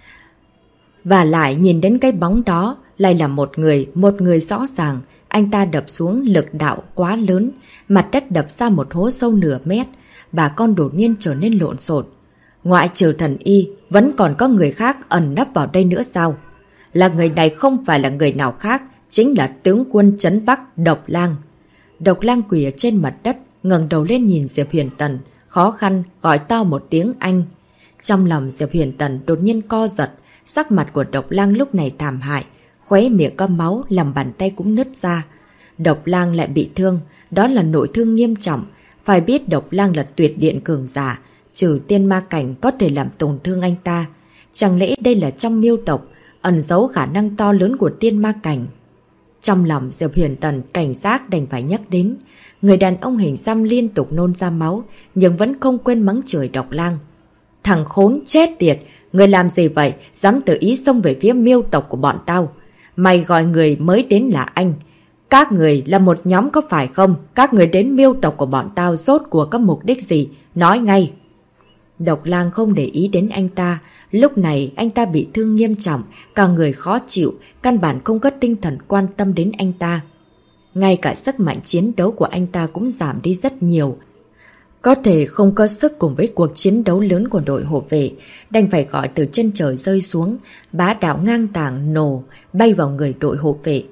Và lại nhìn đến cái bóng đó, lại là một người rõ ràng. Anh ta đập xuống lực đạo quá lớn, mặt đất đập ra một hố sâu nửa mét. Bà con đột nhiên trở nên lộn xộn. Ngoại trừ thần y, vẫn còn có người khác ẩn nấp vào đây nữa sao? Là người này không phải là người nào khác, chính là tướng quân trấn Bắc Độc Lang. Độc Lang quỳ ở trên mặt đất, ngẩng đầu lên nhìn Diệp Huyền Tần, khó khăn gọi to một tiếng anh. Trong lòng Diệp Huyền Tần đột nhiên co giật, sắc mặt của Độc Lang lúc này thảm hại, khóe miệng có máu, lòng bàn tay cũng nứt ra. Độc Lang lại bị thương, đó là nội thương nghiêm trọng. Phải biết Độc Lang là tuyệt điện cường giả, trừ tiên ma cảnh có thể làm tổn thương anh ta. Chẳng lẽ đây là trong Miêu tộc ẩn giấu khả năng to lớn của tiên ma cảnh? Trong lòng Diệp Huyền Tần cảnh giác đành phải nhắc đến. Người đàn ông hình xăm liên tục nôn ra máu, nhưng vẫn không quên mắng chửi Độc Lang. Thằng khốn chết tiệt, người làm gì vậy? Dám tự ý xông về phía Miêu tộc của bọn tao. Mày gọi người mới đến là anh. Các người là một nhóm có phải không? Các người đến Miêu tộc của bọn tao rốt cuộc có mục đích gì? Nói ngay. Độc Lang không để ý đến anh ta. Lúc này anh ta bị thương nghiêm trọng, cả người khó chịu, căn bản không có tinh thần quan tâm đến anh ta. Ngay cả sức mạnh chiến đấu của anh ta cũng giảm đi rất nhiều. Có thể không có sức cùng với cuộc chiến đấu lớn của đội hộ vệ, đành phải gọi từ chân trời rơi xuống, bá đạo ngang tàng nổ, bay vào người đội hộ vệ.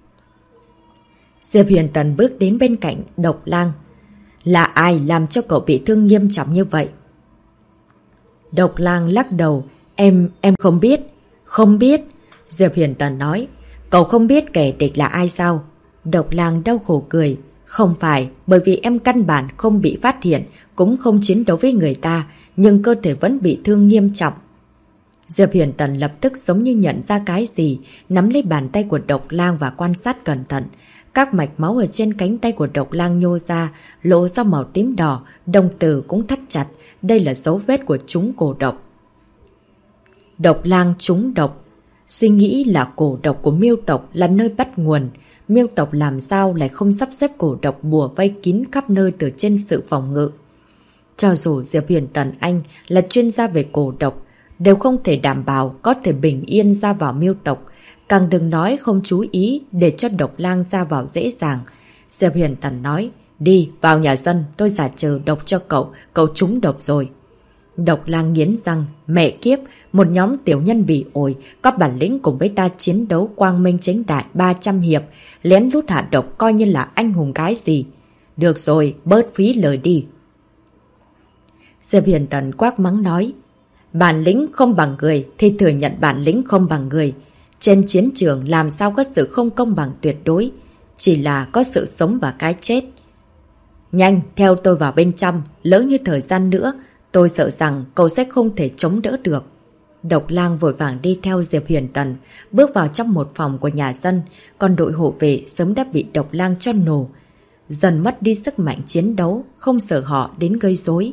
Diệp Huyền Tần bước đến bên cạnh Độc Lang. Là ai làm cho cậu bị thương nghiêm trọng như vậy? Độc Lang lắc đầu. Em không biết. Không biết. Diệp Huyền Tần nói. Cậu không biết kẻ địch là ai sao? Độc Lang đau khổ cười. Không phải, bởi vì em căn bản không bị phát hiện, cũng không chiến đấu với người ta, nhưng cơ thể vẫn bị thương nghiêm trọng. Diệp Huyền Tần lập tức giống như nhận ra cái gì, nắm lấy bàn tay của Độc Lang và quan sát cẩn thận. Các mạch máu ở trên cánh tay của Độc Lang nhô ra, lộ ra màu tím đỏ, đồng tử cũng thắt chặt. Đây là dấu vết của trúng cổ độc. Độc Lang trúng độc. Suy nghĩ là cổ độc của Miêu tộc là nơi bắt nguồn. Miêu tộc làm sao lại không sắp xếp cổ độc bùa vây kín khắp nơi từ trên sự phòng ngự. Cho dù Diệp Huyền Tần anh là chuyên gia về cổ độc, đều không thể đảm bảo có thể bình yên ra vào Miêu tộc. Càng đừng nói không chú ý để cho Độc Lang ra vào dễ dàng. Diệp Huyền Tần nói, đi vào nhà dân, tôi giả chờ độc cho cậu trúng độc rồi. Độc Lang nghiến răng, mẹ kiếp, một nhóm tiểu nhân bị ổi, có bản lĩnh cùng với ta chiến đấu quang minh chính đại 300 hiệp, lén lút hạ độc coi như là anh hùng cái gì. Được rồi, bớt phí lời đi. Diệp Huyền Tần quát mắng nói, bản lĩnh không bằng người thì thừa nhận bản lĩnh không bằng người. Trên chiến trường làm sao có sự không công bằng tuyệt đối, chỉ là có sự sống và cái chết. Nhanh, theo tôi vào bên trong, lỡ như thời gian nữa, tôi sợ rằng cậu sẽ không thể chống đỡ được. Độc Lang vội vàng đi theo Diệp Huyền Tần, bước vào trong một phòng của nhà dân, còn đội hộ vệ sớm đã bị Độc Lang cho nổ. Dần mất đi sức mạnh chiến đấu, không sợ họ đến gây rối.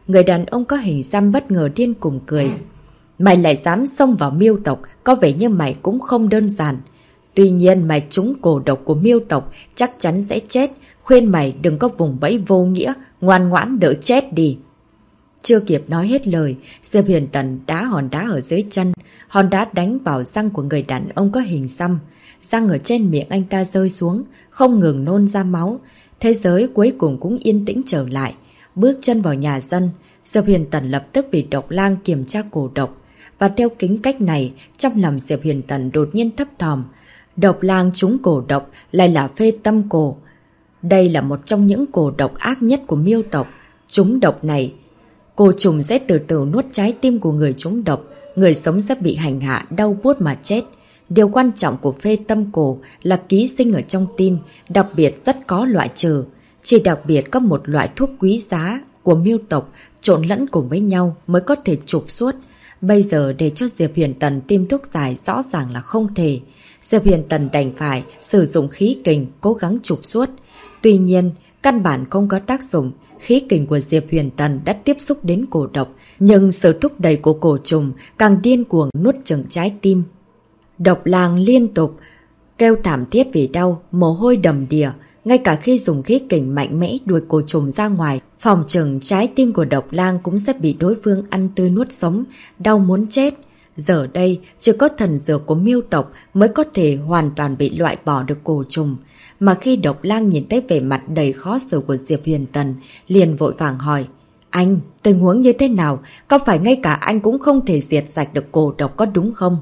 người đàn ông có hình xăm bất ngờ điên cuồng cười. Mày lại dám xông vào Miêu tộc, có vẻ như mày cũng không đơn giản. Tuy nhiên mày trúng cổ độc của Miêu tộc chắc chắn sẽ chết, khuyên mày đừng có vùng bẫy vô nghĩa, ngoan ngoãn đỡ chết đi. Chưa kịp nói hết lời, Diệp Huyền Tần đá hòn đá ở dưới chân, hòn đá đánh vào răng của người đàn ông có hình xăm. Răng ở trên miệng anh ta rơi xuống, không ngừng nôn ra máu. Thế giới cuối cùng cũng yên tĩnh trở lại. Bước chân vào nhà dân, Diệp Huyền Tần lập tức bị độc lang kiểm tra cổ độc. Và theo kính cách này, trong lòng Diệp Huyền Tần đột nhiên thấp thỏm. Độc lang trúng cổ độc lại là phê tâm cổ. Đây là một trong những cổ độc ác nhất của Miêu tộc. Trúng độc này, cổ trùng sẽ từ từ nuốt trái tim của người trúng độc. Người sống sẽ bị hành hạ, đau buốt mà chết. Điều quan trọng của phê tâm cổ là ký sinh ở trong tim, đặc biệt rất có loại trừ. Chỉ đặc biệt có một loại thuốc quý giá của Miêu tộc trộn lẫn cùng với nhau mới có thể chụp suốt. Bây giờ để cho Diệp Huyền Tần tiêm thuốc giải rõ ràng là không thể. Diệp Huyền Tần đành phải sử dụng khí kình cố gắng chụp suốt. Tuy nhiên, căn bản không có tác dụng. Khí kình của Diệp Huyền Tần đã tiếp xúc đến cổ độc, nhưng sự thúc đẩy của cổ trùng càng điên cuồng nuốt chửng trái tim. Độc lang liên tục kêu thảm thiết vì đau, mồ hôi đầm đìa. Ngay cả khi dùng khí kình mạnh mẽ đuổi cổ trùng ra ngoài, phòng chừng trái tim của độc lang cũng sẽ bị đối phương ăn tươi nuốt sống, đau muốn chết. Giờ đây, chỉ có thần dược của Miêu tộc mới có thể hoàn toàn bị loại bỏ được cổ trùng. Mà khi độc lang nhìn thấy vẻ mặt đầy khó xử của Diệp Huyền Tần, liền vội vàng hỏi: Anh, tình huống như thế nào? Có phải ngay cả anh cũng không thể diệt sạch được cổ độc có đúng không?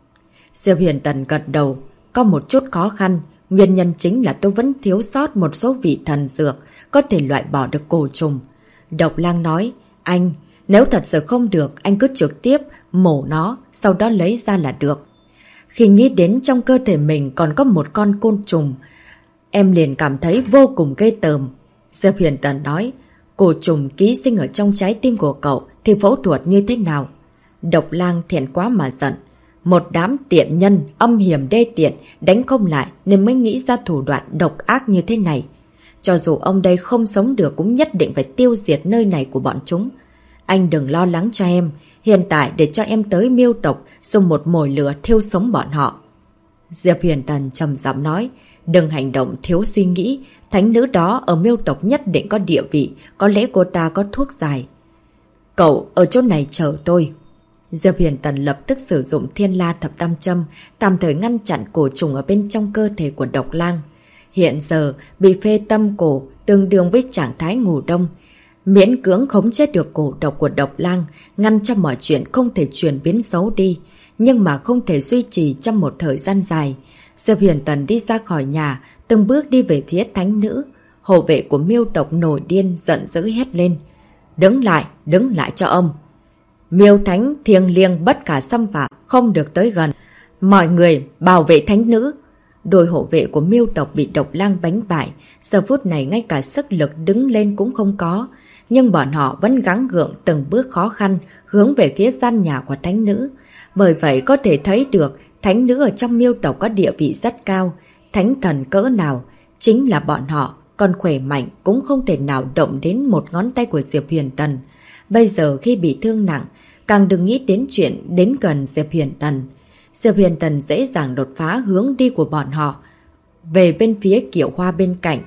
Diệp Huyền Tần gật đầu: Có một chút khó khăn. Nguyên nhân chính là tôi vẫn thiếu sót một số vị thần dược có thể loại bỏ được cổ trùng. Độc lang nói: Anh, nếu thật sự không được, anh cứ trực tiếp mổ nó, sau đó lấy ra là được. Khi nghĩ đến trong cơ thể mình còn có một con côn trùng, em liền cảm thấy vô cùng ghê tởm. Diệp Huyền Tần nói: Cổ trùng ký sinh ở trong trái tim của cậu thì phẫu thuật như thế nào? Độc lang thẹn quá mà giận: Một đám tiện nhân, âm hiểm đê tiện, đánh không lại nên mới nghĩ ra thủ đoạn độc ác như thế này. Cho dù ông đây không sống được cũng nhất định phải tiêu diệt nơi này của bọn chúng. Anh đừng lo lắng cho em, hiện tại để cho em tới Miêu tộc dùng một mồi lửa thiêu sống bọn họ. Diệp Huyền Tần trầm giọng nói: Đừng hành động thiếu suy nghĩ, thánh nữ đó ở Miêu tộc nhất định có địa vị, có lẽ cô ta có thuốc giải. Cậu ở chỗ này chờ tôi. Diệp Huyền Tần lập tức sử dụng Thiên La Thập Tam Châm, tạm thời ngăn chặn cổ trùng ở bên trong cơ thể của độc lang. Hiện giờ, bị phê tâm cổ tương đương với trạng thái ngủ đông. Miễn cưỡng khống chế được cổ độc của độc lang, ngăn cho mọi chuyện không thể chuyển biến xấu đi, nhưng mà không thể duy trì trong một thời gian dài. Diệp Huyền Tần đi ra khỏi nhà, từng bước đi về phía thánh nữ. Hộ vệ của Miêu tộc nổi điên giận dữ hét lên: đứng lại cho ông. Miêu thánh thiêng liêng bất khả xâm phạm, không được tới gần. Mọi người bảo vệ thánh nữ. Đôi hộ vệ của Miêu tộc bị độc lang đánh bại, giờ phút này ngay cả sức lực đứng lên cũng không có. Nhưng bọn họ vẫn gắng gượng từng bước khó khăn hướng về phía gian nhà của thánh nữ. Bởi vậy có thể thấy được thánh nữ ở trong Miêu tộc có địa vị rất cao. Thánh thần cỡ nào, chính là bọn họ, còn khỏe mạnh cũng không thể nào động đến một ngón tay của Diệp Huyền Tần. Bây giờ khi bị thương nặng, càng đừng nghĩ đến chuyện đến gần Diệp Huyền Tần. Diệp Huyền Tần dễ dàng đột phá hướng đi của bọn họ về bên phía Kiệu Hoa bên cạnh.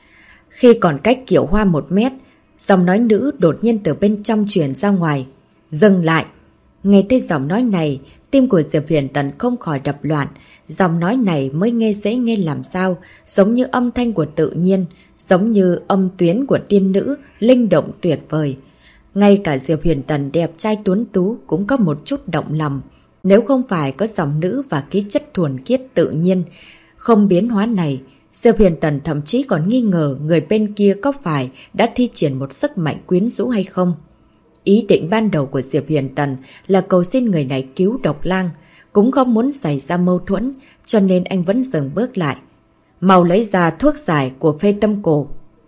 Khi còn cách Kiệu Hoa 1 mét, giọng nói nữ đột nhiên từ bên trong truyền ra ngoài: Dừng lại! Nghe thấy giọng nói này, tim của Diệp Huyền Tần không khỏi đập loạn. Giọng nói này mới nghe dễ nghe làm sao, giống như âm thanh của tự nhiên, giống như âm tuyến của tiên nữ, linh động tuyệt vời. Ngay cả Diệp Huyền Tần đẹp trai tuấn tú cũng có một chút động lòng. Nếu không phải có giọng nữ và khí chất thuần khiết tự nhiên, không biến hóa này, Diệp Huyền Tần thậm chí còn nghi ngờ người bên kia có phải đã thi triển một sức mạnh quyến rũ hay không. Ý định ban đầu của Diệp Huyền Tần là cầu xin người này cứu độc lang, cũng không muốn xảy ra mâu thuẫn, cho nên anh vẫn dừng bước lại. Mau lấy ra thuốc giải của phê tâm cổ.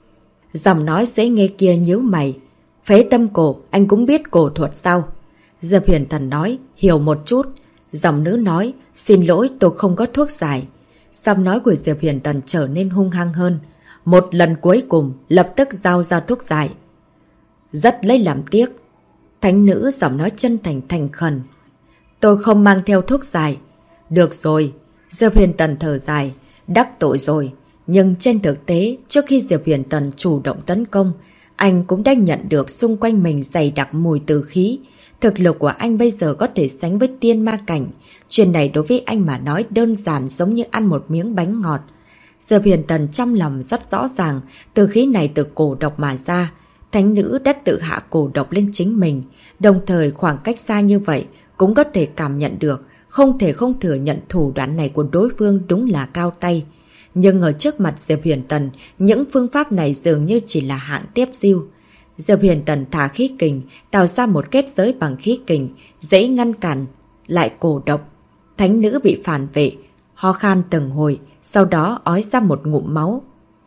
Giọng nói dễ nghe kia nhíu mày: Phế tâm cổ, anh cũng biết cổ thuật sao? Diệp Huyền Tần nói: Hiểu một chút. Giọng nữ nói: Xin lỗi, tôi không có thuốc giải. Giọng nói của Diệp Huyền Tần trở nên hung hăng hơn: Một lần cuối cùng, lập tức giao ra thuốc giải. rất lấy làm tiếc. Thánh nữ giọng nói chân thành thành khẩn. Tôi không mang theo thuốc giải. Được rồi, Diệp Huyền Tần thở dài. Đắc tội rồi. Nhưng trên thực tế, trước khi Diệp Huyền Tần chủ động tấn công, anh cũng đã nhận được xung quanh mình dày đặc mùi tử khí. Thực lực của anh bây giờ có thể sánh với tiên ma cảnh. Chuyện này đối với anh mà nói đơn giản giống như ăn một miếng bánh ngọt. Diệp Huyền Tần trong lòng rất rõ ràng, tử khí này từ cổ độc mà ra. Thánh nữ đã tự hạ cổ độc lên chính mình, đồng thời khoảng cách xa như vậy cũng có thể cảm nhận được, không thể không thừa nhận thủ đoạn này của đối phương đúng là cao tay. Nhưng ở trước mặt Diệp Huyền Tần, những phương pháp này dường như chỉ là hạng tiếp diêu. Diệp Huyền Tần thả khí kình, tạo ra một kết giới bằng khí kình, dễ ngăn cản lại cổ độc. Thánh nữ bị phản vệ, ho khan từng hồi, sau đó ói ra một ngụm máu.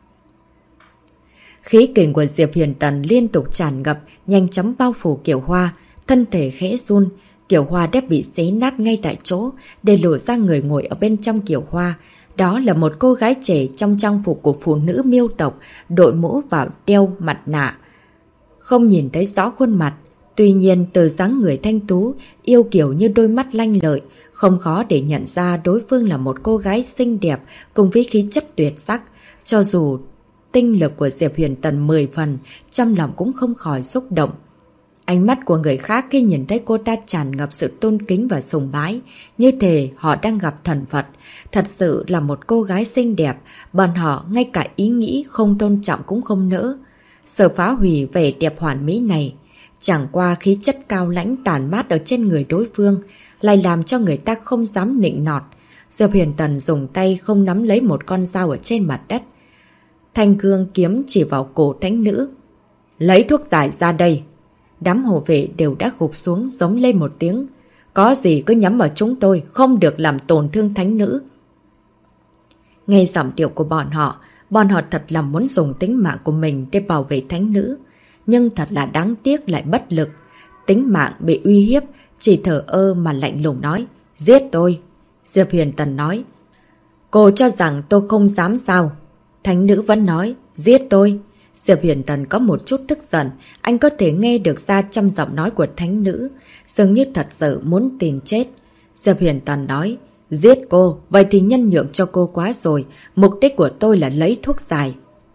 Khí kình của Diệp Huyền Tần liên tục tràn ngập, nhanh chóng bao phủ Kiều Hoa, thân thể khẽ run. Kiều Hoa đã bị xé nát ngay tại chỗ, để lộ ra người ngồi ở bên trong Kiều Hoa. Đó là một cô gái trẻ trong trang phục của phụ nữ miêu tộc, đội mũ và đeo mặt nạ. Không nhìn thấy rõ khuôn mặt, tuy nhiên từ dáng người thanh tú, yêu kiều như đôi mắt lanh lợi, không khó để nhận ra đối phương là một cô gái xinh đẹp cùng với khí chất tuyệt sắc. Cho dù tinh lực của Diệp Huyền Tần 10 phần, trong lòng cũng không khỏi xúc động. Ánh mắt của người khác khi nhìn thấy cô ta tràn ngập sự tôn kính và sùng bái, như thể họ đang gặp thần Phật. Thật sự là một cô gái xinh đẹp, bọn họ ngay cả ý nghĩ không tôn trọng cũng không nỡ. Sợ phá hủy vẻ đẹp hoàn mỹ này, chẳng qua khí chất cao lãnh tàn mát ở trên người đối phương, lại làm cho người ta không dám nịnh nọt. Diệp Huyền Tần dùng tay không nắm lấy một con dao ở trên mặt đất. Thanh gương kiếm chỉ vào cổ thánh nữ. Lấy thuốc giải ra đây. Đám hộ vệ đều đã gục xuống giống lên một tiếng. Có gì cứ nhắm vào chúng tôi, không được làm tổn thương thánh nữ. Nghe giọng điệu của bọn họ thật là muốn dùng tính mạng của mình để bảo vệ thánh nữ. Nhưng thật là đáng tiếc lại bất lực. Tính mạng bị uy hiếp, chỉ thở ơ mà lạnh lùng nói. Giết tôi. Diệp Huyền Tần nói. Cô cho rằng tôi không dám sao? Thánh nữ vẫn nói. Giết tôi. Diệp Huyền Tần có một chút tức giận, anh có thể nghe được ra trong giọng nói của thánh nữ, dường như thật sự muốn tìm chết. Diệp Huyền Tần nói, giết cô, vậy thì nhân nhượng cho cô quá rồi, mục đích của tôi là lấy thuốc giải.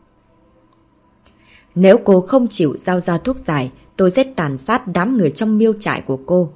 Nếu cô không chịu giao ra thuốc giải, tôi sẽ tàn sát đám người trong miêu trại của cô.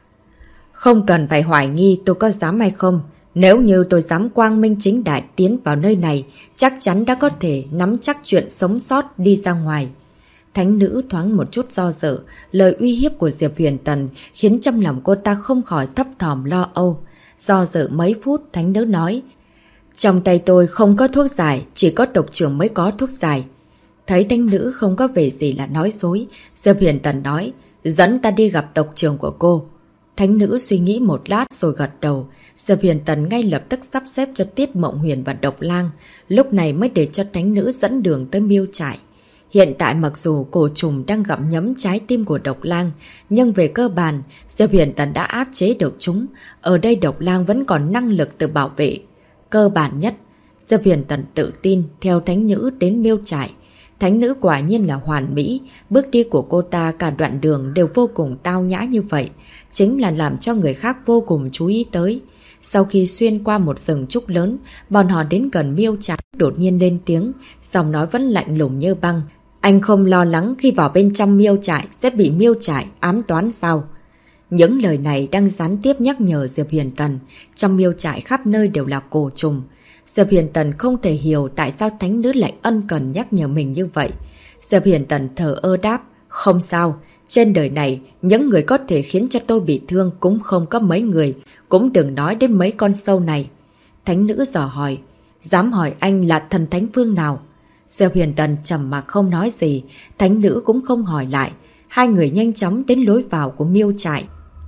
Không cần phải hoài nghi tôi có dám hay không. Nếu như tôi dám quang minh chính đại tiến vào nơi này, chắc chắn đã có thể nắm chắc chuyện sống sót đi ra ngoài. Thánh nữ thoáng một chút do dự, lời uy hiếp của Diệp Huyền Tần khiến trong lòng cô ta không khỏi thấp thỏm lo âu. Do dự mấy phút, thánh nữ nói, trong tay tôi không có thuốc giải, chỉ có tộc trưởng mới có thuốc giải. Thấy thánh nữ không có vẻ gì là nói dối, Diệp Huyền Tần nói, dẫn ta đi gặp tộc trưởng của cô. Thánh nữ suy nghĩ một lát rồi gật đầu. Diệp Huyền Tần ngay lập tức sắp xếp cho Tiết Mộng Huyền và Độc Lang, lúc này mới để cho thánh nữ dẫn đường tới miêu trại. Hiện tại mặc dù cổ trùng đang gặm nhấm trái tim của Độc Lang, nhưng về cơ bản, Diệp Huyền Tần đã áp chế được chúng. Ở đây Độc Lang vẫn còn năng lực tự bảo vệ. Cơ bản nhất, Diệp Huyền Tần tự tin theo thánh nữ đến miêu trại. Thánh nữ quả nhiên là hoàn mỹ, bước đi của cô ta cả đoạn đường đều vô cùng tao nhã như vậy, chính là làm cho người khác vô cùng chú ý tới. Sau khi xuyên qua một rừng trúc lớn, bọn họ đến gần miêu trại, đột nhiên lên tiếng, giọng nói vẫn lạnh lùng như băng. Anh không lo lắng khi vào bên trong miêu trại sẽ bị miêu trại ám toán sao? Những lời này đang gián tiếp nhắc nhở Diệp Huyền Tần, trong miêu trại khắp nơi đều là cổ trùng. Diệp Huyền Tần không thể hiểu tại sao thánh nữ lại ân cần nhắc nhở mình như vậy. Diệp Huyền Tần thờ ơ đáp, không sao, trên đời này những người có thể khiến cho tôi bị thương cũng không có mấy người, cũng đừng nói đến mấy con sâu này. Thánh nữ dò hỏi, dám hỏi anh là thần thánh phương nào? Diệp Huyền Tần trầm mặc không nói gì, thánh nữ cũng không hỏi lại. Hai người nhanh chóng đến lối vào của miêu trại.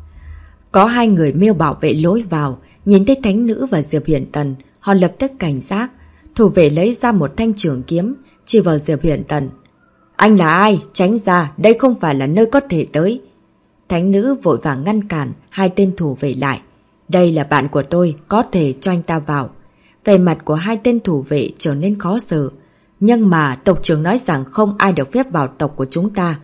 Có hai người miêu bảo vệ lối vào, nhìn thấy thánh nữ và Diệp Huyền Tần, họ lập tức cảnh giác. Thủ vệ lấy ra một thanh trường kiếm, chỉ vào Diệp Huyền Tần. Anh là ai? Tránh ra, đây không phải là nơi có thể tới. Thánh nữ vội vàng ngăn cản hai tên thủ vệ lại. Đây là bạn của tôi, có thể cho anh ta vào. Vẻ mặt của hai tên thủ vệ trở nên khó xử. Nhưng mà tộc trưởng nói rằng không ai được phép vào tộc của chúng ta.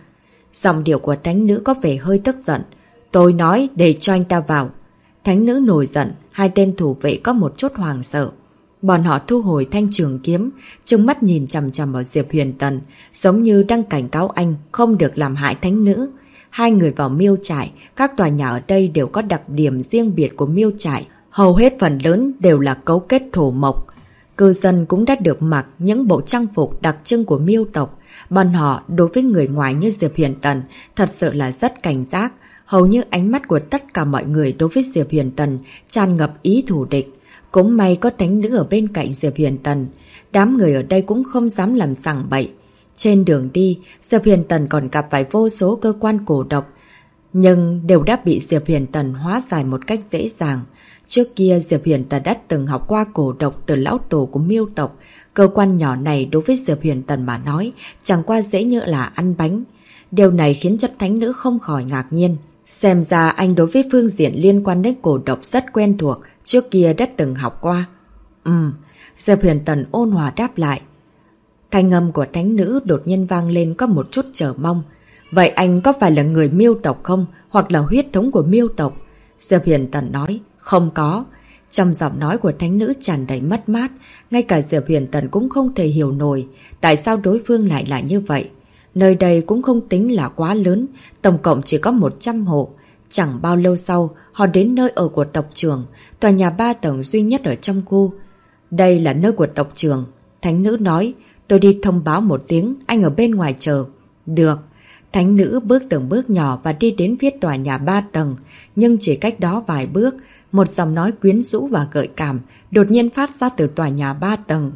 Giọng điệu của thánh nữ có vẻ hơi tức giận. Tôi nói để cho anh ta vào. Thánh nữ nổi giận, hai tên thủ vệ có một chút hoảng sợ. Bọn họ thu hồi thanh trường kiếm, trừng mắt nhìn chằm chằm vào Diệp Huyền Tần, giống như đang cảnh cáo anh không được làm hại thánh nữ. Hai người vào miêu trại, các tòa nhà ở đây đều có đặc điểm riêng biệt của miêu trại, hầu hết phần lớn đều là cấu kết thổ mộc. Cư dân cũng đã được mặc những bộ trang phục đặc trưng của miêu tộc. Bọn họ đối với người ngoài như Diệp Huyền Tần thật sự là rất cảnh giác. Hầu như ánh mắt của tất cả mọi người đối với Diệp Huyền Tần tràn ngập ý thù địch. Cũng may có thánh nữ ở bên cạnh Diệp Huyền Tần. Đám người ở đây cũng không dám làm sằng bậy. Trên đường đi, Diệp Huyền Tần còn gặp phải vô số cơ quan cổ độc, nhưng đều đã bị Diệp Huyền Tần hóa giải một cách dễ dàng. Trước kia Diệp Huyền Tần đã từng học qua cổ độc từ lão tổ của miêu tộc. Cơ quan nhỏ này đối với Diệp Huyền Tần mà nói chẳng qua dễ như là ăn bánh. Điều này khiến cho thánh nữ không khỏi ngạc nhiên. Xem ra anh đối với phương diện liên quan đến cổ độc rất quen thuộc, trước kia đã từng học qua. Diệp Huyền Tần ôn hòa đáp lại. Thanh âm của thánh nữ đột nhiên vang lên có một chút chờ mong. Vậy anh có phải là người miêu tộc không? Hoặc là huyết thống của miêu tộc? Diệp Huyền Tần nói, không có. Trong giọng nói của thánh nữ tràn đầy mất mát, ngay cả Diệp Huyền Tần cũng không thể hiểu nổi tại sao đối phương lại là như vậy. Nơi đây cũng không tính là quá lớn, tổng cộng chỉ có 100 hộ. Chẳng bao lâu sau, họ đến nơi ở của tộc trưởng, tòa nhà 3 tầng duy nhất ở trong khu. Đây là nơi của tộc trưởng. Thánh nữ nói, tôi đi thông báo một tiếng, anh ở bên ngoài chờ. Được. Thánh nữ bước từng bước nhỏ và đi đến phía tòa nhà 3 tầng, nhưng chỉ cách đó vài bước, một giọng nói quyến rũ và gợi cảm đột nhiên phát ra từ tòa nhà 3 tầng.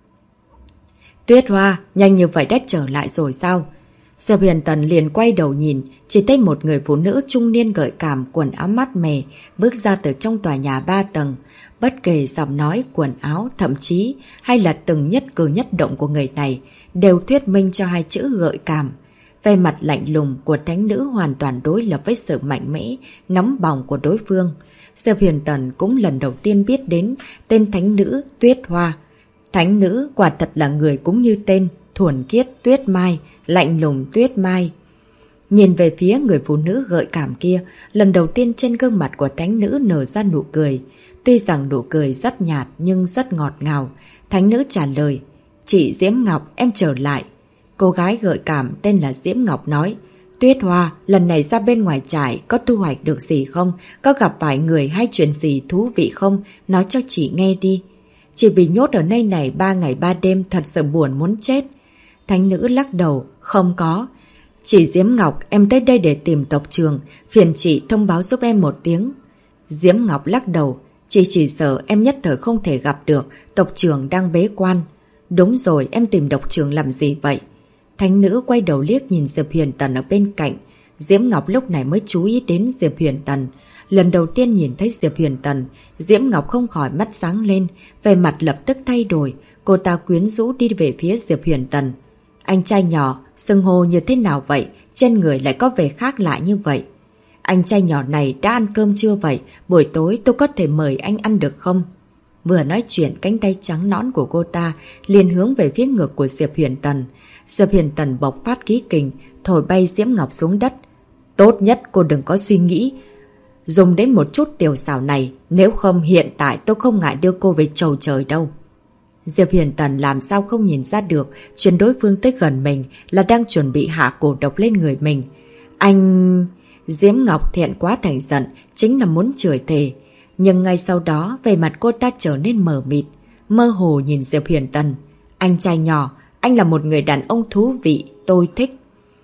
Tuyết Hoa, nhanh như vậy đã trở lại rồi sao? Diệp Huyền Tần liền quay đầu nhìn, chỉ thấy một người phụ nữ trung niên gợi cảm, quần áo mát mẻ, bước ra từ trong tòa nhà 3 tầng. Bất kể giọng nói, quần áo, thậm chí hay là từng nhất cử nhất động của người này, đều thuyết minh cho hai chữ gợi cảm. Vẻ mặt lạnh lùng của thánh nữ hoàn toàn đối lập với sự mạnh mẽ, nóng bỏng của đối phương. Diệp Huyền Tần cũng lần đầu tiên biết đến tên thánh nữ Tuyết Hoa. Thánh nữ quả thật là người cũng như tên, thuần khiết Tuyết Mai, lạnh lùng Tuyết Mai. Nhìn về phía người phụ nữ gợi cảm kia, lần đầu tiên trên gương mặt của thánh nữ nở ra nụ cười. Tuy rằng nụ cười rất nhạt nhưng rất ngọt ngào. Thánh nữ trả lời, chị Diễm Ngọc, em trở lại. Cô gái gợi cảm tên là Diễm Ngọc nói, Tuyết Hoa, lần này ra bên ngoài trại có thu hoạch được gì không? Có gặp phải người hay chuyện gì thú vị không? Nói cho chị nghe đi. Chị bị nhốt ở nơi này 3 ngày 3 đêm thật sự buồn muốn chết. Thánh nữ lắc đầu, không có. Chị Diễm Ngọc, em tới đây để tìm tộc trưởng, phiền chị thông báo giúp em một tiếng. Diễm Ngọc lắc đầu, chị chỉ sợ em nhất thời không thể gặp được, tộc trưởng đang bế quan. Đúng rồi, em tìm tộc trưởng làm gì vậy? Thánh nữ quay đầu liếc nhìn Diệp Huyền Tần ở bên cạnh. Diễm Ngọc lúc này mới chú ý đến Diệp Huyền Tần. Lần đầu tiên nhìn thấy Diệp Huyền Tần, Diễm Ngọc không khỏi mắt sáng lên, vẻ mặt lập tức thay đổi. Cô ta quyến rũ đi về phía Diệp Huyền Tần. Anh trai nhỏ, xưng hô như thế nào vậy? Trên người lại có vẻ khác lạ như vậy. Anh trai nhỏ này đã ăn cơm chưa vậy? Buổi tối tôi có thể mời anh ăn được không? Vừa nói chuyện, cánh tay trắng nõn của cô ta liền hướng về phía ngực của Diệp Huyền Tần. Diệp Huyền Tần bộc phát khí kình, thổi bay Diễm Ngọc xuống đất. Tốt nhất cô đừng có suy nghĩ dùng đến một chút tiểu xảo này, nếu không hiện tại tôi không ngại đưa cô về chầu trời đâu. Diệp Huyền Tần làm sao không nhìn ra được chuyện đối phương tới gần mình là đang chuẩn bị hạ cổ độc lên người mình. Anh... Diễm Ngọc thẹn quá thành giận, chính là muốn chửi thề. Nhưng ngay sau đó, vẻ mặt cô ta trở nên mờ mịt, mơ hồ nhìn Diệp Huyền Tần. Anh trai nhỏ, anh là một người đàn ông thú vị, tôi thích.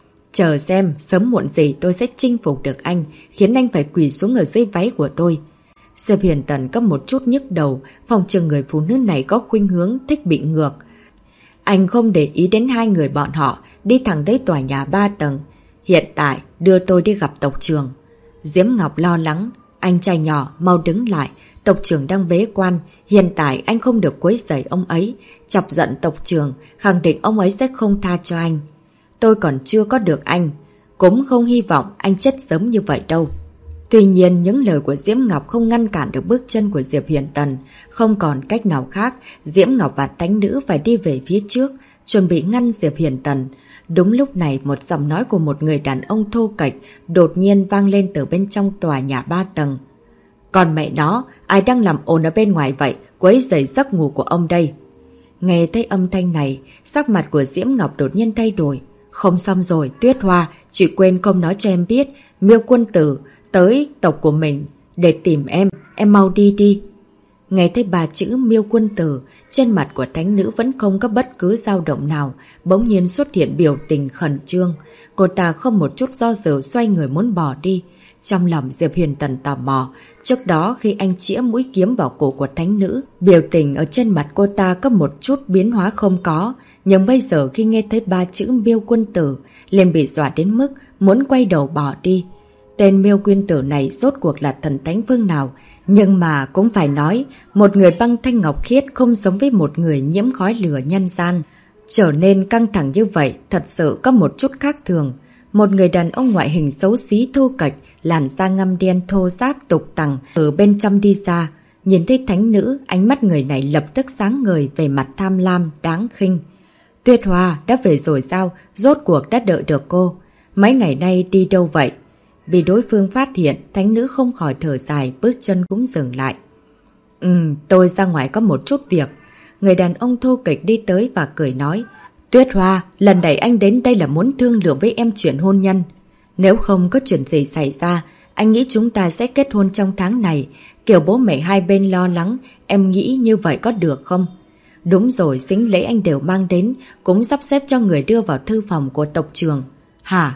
Chờ xem, sớm muộn gì tôi sẽ chinh phục được anh, khiến anh phải quỳ xuống ở dưới váy của tôi. Diệp Huyền Tần có một chút nhức đầu, phòng trừng người phụ nữ này có khuynh hướng thích bị ngược. Anh không để ý đến hai người bọn họ, đi thẳng tới tòa nhà 3 tầng. Hiện tại, đưa tôi đi gặp tộc trưởng. Diễm Ngọc lo lắng, anh trai nhỏ, mau đứng lại, tộc trưởng đang bế quan, hiện tại anh không được quấy rầy ông ấy, chọc giận tộc trưởng, khẳng định ông ấy sẽ không tha cho anh. Tôi còn chưa có được anh, cũng không hy vọng anh chết sớm như vậy đâu. Tuy nhiên, những lời của Diễm Ngọc không ngăn cản được bước chân của Diệp Huyền Tần. Không còn cách nào khác, Diễm Ngọc và thánh nữ phải đi về phía trước, chuẩn bị ngăn Diệp Hiền Tần. Đúng lúc này một giọng nói của một người đàn ông thô kệch đột nhiên vang lên từ bên trong tòa nhà 3 tầng. Còn mẹ nó, ai đang làm ồn ở bên ngoài vậy, quấy rầy giấc ngủ của ông đây. Nghe thấy âm thanh này, sắc mặt của Diễm Ngọc đột nhiên thay đổi. Không xong rồi, Tuyết Hoa, chị quên không nói cho em biết, Miêu Quân Tử tới tộc của mình để tìm em mau đi đi. Nghe thấy 3 chữ Miêu Quân Tử, trên mặt của thánh nữ vẫn không có bất cứ dao động nào, bỗng nhiên xuất hiện biểu tình khẩn trương. Cô ta không một chút do dự xoay người muốn bỏ đi. Trong lòng Diệp Hiền Tần tò mò, trước đó khi anh chĩa mũi kiếm vào cổ của thánh nữ, biểu tình ở trên mặt cô ta có một chút biến hóa không có, nhưng bây giờ khi nghe thấy 3 chữ Miêu Quân Tử, liền bị dọa đến mức muốn quay đầu bỏ đi. Tên Miêu Quân Tử này rốt cuộc là thần thánh phương nào, nhưng mà cũng phải nói, một người băng thanh ngọc khiết không giống với một người nhiễm khói lửa nhân gian. Trở nên căng thẳng như vậy thật sự có một chút khác thường. Một người đàn ông ngoại hình xấu xí thô kệch, làn da ngăm đen thô ráp tục tằng ở bên trong đi ra. Nhìn thấy thánh nữ, ánh mắt người này lập tức sáng ngời về mặt tham lam, đáng khinh. Tuyết Hoa đã về rồi sao? Rốt cuộc đã đợi được cô. Mấy ngày nay đi đâu vậy? Bị đối phương phát hiện, thánh nữ không khỏi thở dài, bước chân cũng dừng lại. Tôi ra ngoài có một chút việc. Người đàn ông thô kệch đi tới và cười nói. Tuyết Hoa, lần này anh đến đây là muốn thương lượng với em chuyện hôn nhân. Nếu không có chuyện gì xảy ra, anh nghĩ chúng ta sẽ kết hôn trong tháng này. Kiểu bố mẹ hai bên lo lắng, em nghĩ như vậy có được không? Đúng rồi, sính lễ anh đều mang đến, cũng sắp xếp cho người đưa vào thư phòng của tộc trưởng. Hả?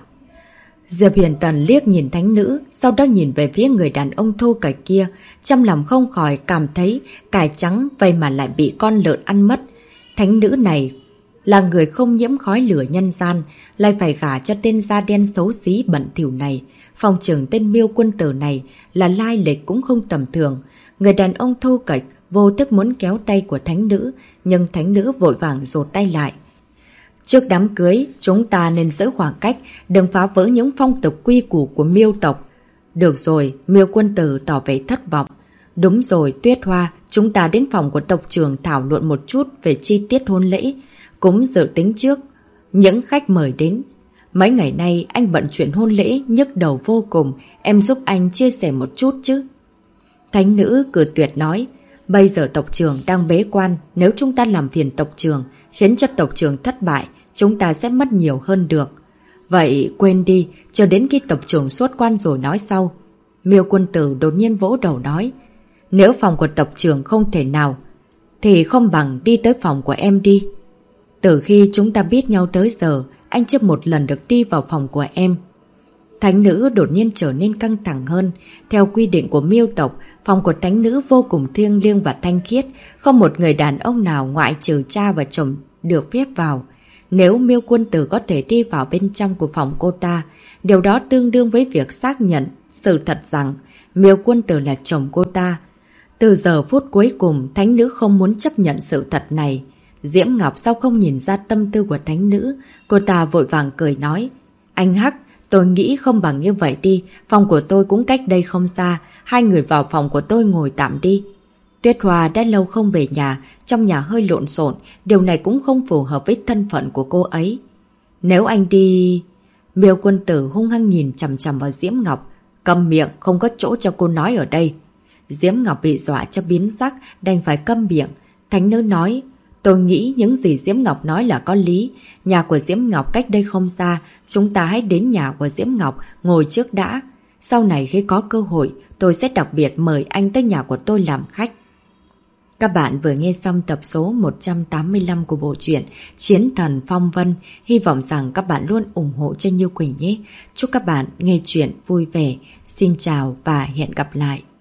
Diệp Hiền Tần liếc nhìn thánh nữ, sau đó nhìn về phía người đàn ông thô kệch kia, trong lòng không khỏi cảm thấy cải trắng vậy mà lại bị con lợn ăn mất. Thánh nữ này là người không nhiễm khói lửa nhân gian, lại phải gả cho tên da đen xấu xí bẩn thỉu này. Phòng trưởng tên Miêu Quân Tử này là lai lịch cũng không tầm thường. Người đàn ông thô kệch vô thức muốn kéo tay của thánh nữ, nhưng thánh nữ vội vàng rụt tay lại. Trước đám cưới, chúng ta nên giữ khoảng cách, đừng phá vỡ những phong tục quy củ của Miêu tộc. Được rồi, Miêu Quân Tử tỏ vẻ thất vọng. Đúng rồi, Tuyết Hoa, chúng ta đến phòng của tộc trưởng thảo luận một chút về chi tiết hôn lễ, cũng dự tính trước những khách mời đến. Mấy ngày nay anh bận chuyện hôn lễ nhức đầu vô cùng, em giúp anh chia sẻ một chút chứ. Thánh nữ cười tuyệt nói, bây giờ tộc trưởng đang bế quan, nếu chúng ta làm phiền tộc trưởng, khiến cho tộc trưởng thất bại, chúng ta sẽ mất nhiều hơn được. Vậy quên đi, chờ đến khi tộc trưởng xuất quan rồi nói sau. Miêu Quân Tử đột nhiên vỗ đầu nói, nếu phòng của tộc trưởng không thể nào, thì không bằng đi tới phòng của em đi. Từ khi chúng ta biết nhau tới giờ, anh chưa một lần được đi vào phòng của em. Thánh nữ đột nhiên trở nên căng thẳng hơn. Theo quy định của Miêu tộc, phòng của thánh nữ vô cùng thiêng liêng và thanh khiết, không một người đàn ông nào ngoại trừ cha và chồng được phép vào. Nếu Miêu Quân Tử có thể đi vào bên trong của phòng cô ta, điều đó tương đương với việc xác nhận sự thật rằng Miêu Quân Tử là chồng cô ta. Từ giờ phút cuối cùng, thánh nữ không muốn chấp nhận sự thật này. Diễm Ngọc sao không nhìn ra tâm tư của thánh nữ, cô ta vội vàng cười nói, anh Hắc, tôi nghĩ không bằng như vậy đi, phòng của tôi cũng cách đây không xa, hai người vào phòng của tôi ngồi tạm đi. Tuyết Hoa đã lâu không về nhà, trong nhà hơi lộn xộn, điều này cũng không phù hợp với thân phận của cô ấy. Nếu anh đi... Miêu Quân Tử hung hăng nhìn chằm chằm vào Diễm Ngọc, câm miệng, không có chỗ cho cô nói ở đây. Diễm Ngọc bị dọa cho biến sắc, đành phải câm miệng. Thánh nữ nói, tôi nghĩ những gì Diễm Ngọc nói là có lý. Nhà của Diễm Ngọc cách đây không xa, chúng ta hãy đến nhà của Diễm Ngọc ngồi trước đã. Sau này khi có cơ hội, tôi sẽ đặc biệt mời anh tới nhà của tôi làm khách. Các bạn vừa nghe xong tập số 185 của bộ truyện Chiến Thần Phong Vân. Hy vọng rằng các bạn luôn ủng hộ cho Như Quỳnh nhé. Chúc các bạn nghe truyện vui vẻ. Xin chào và hẹn gặp lại.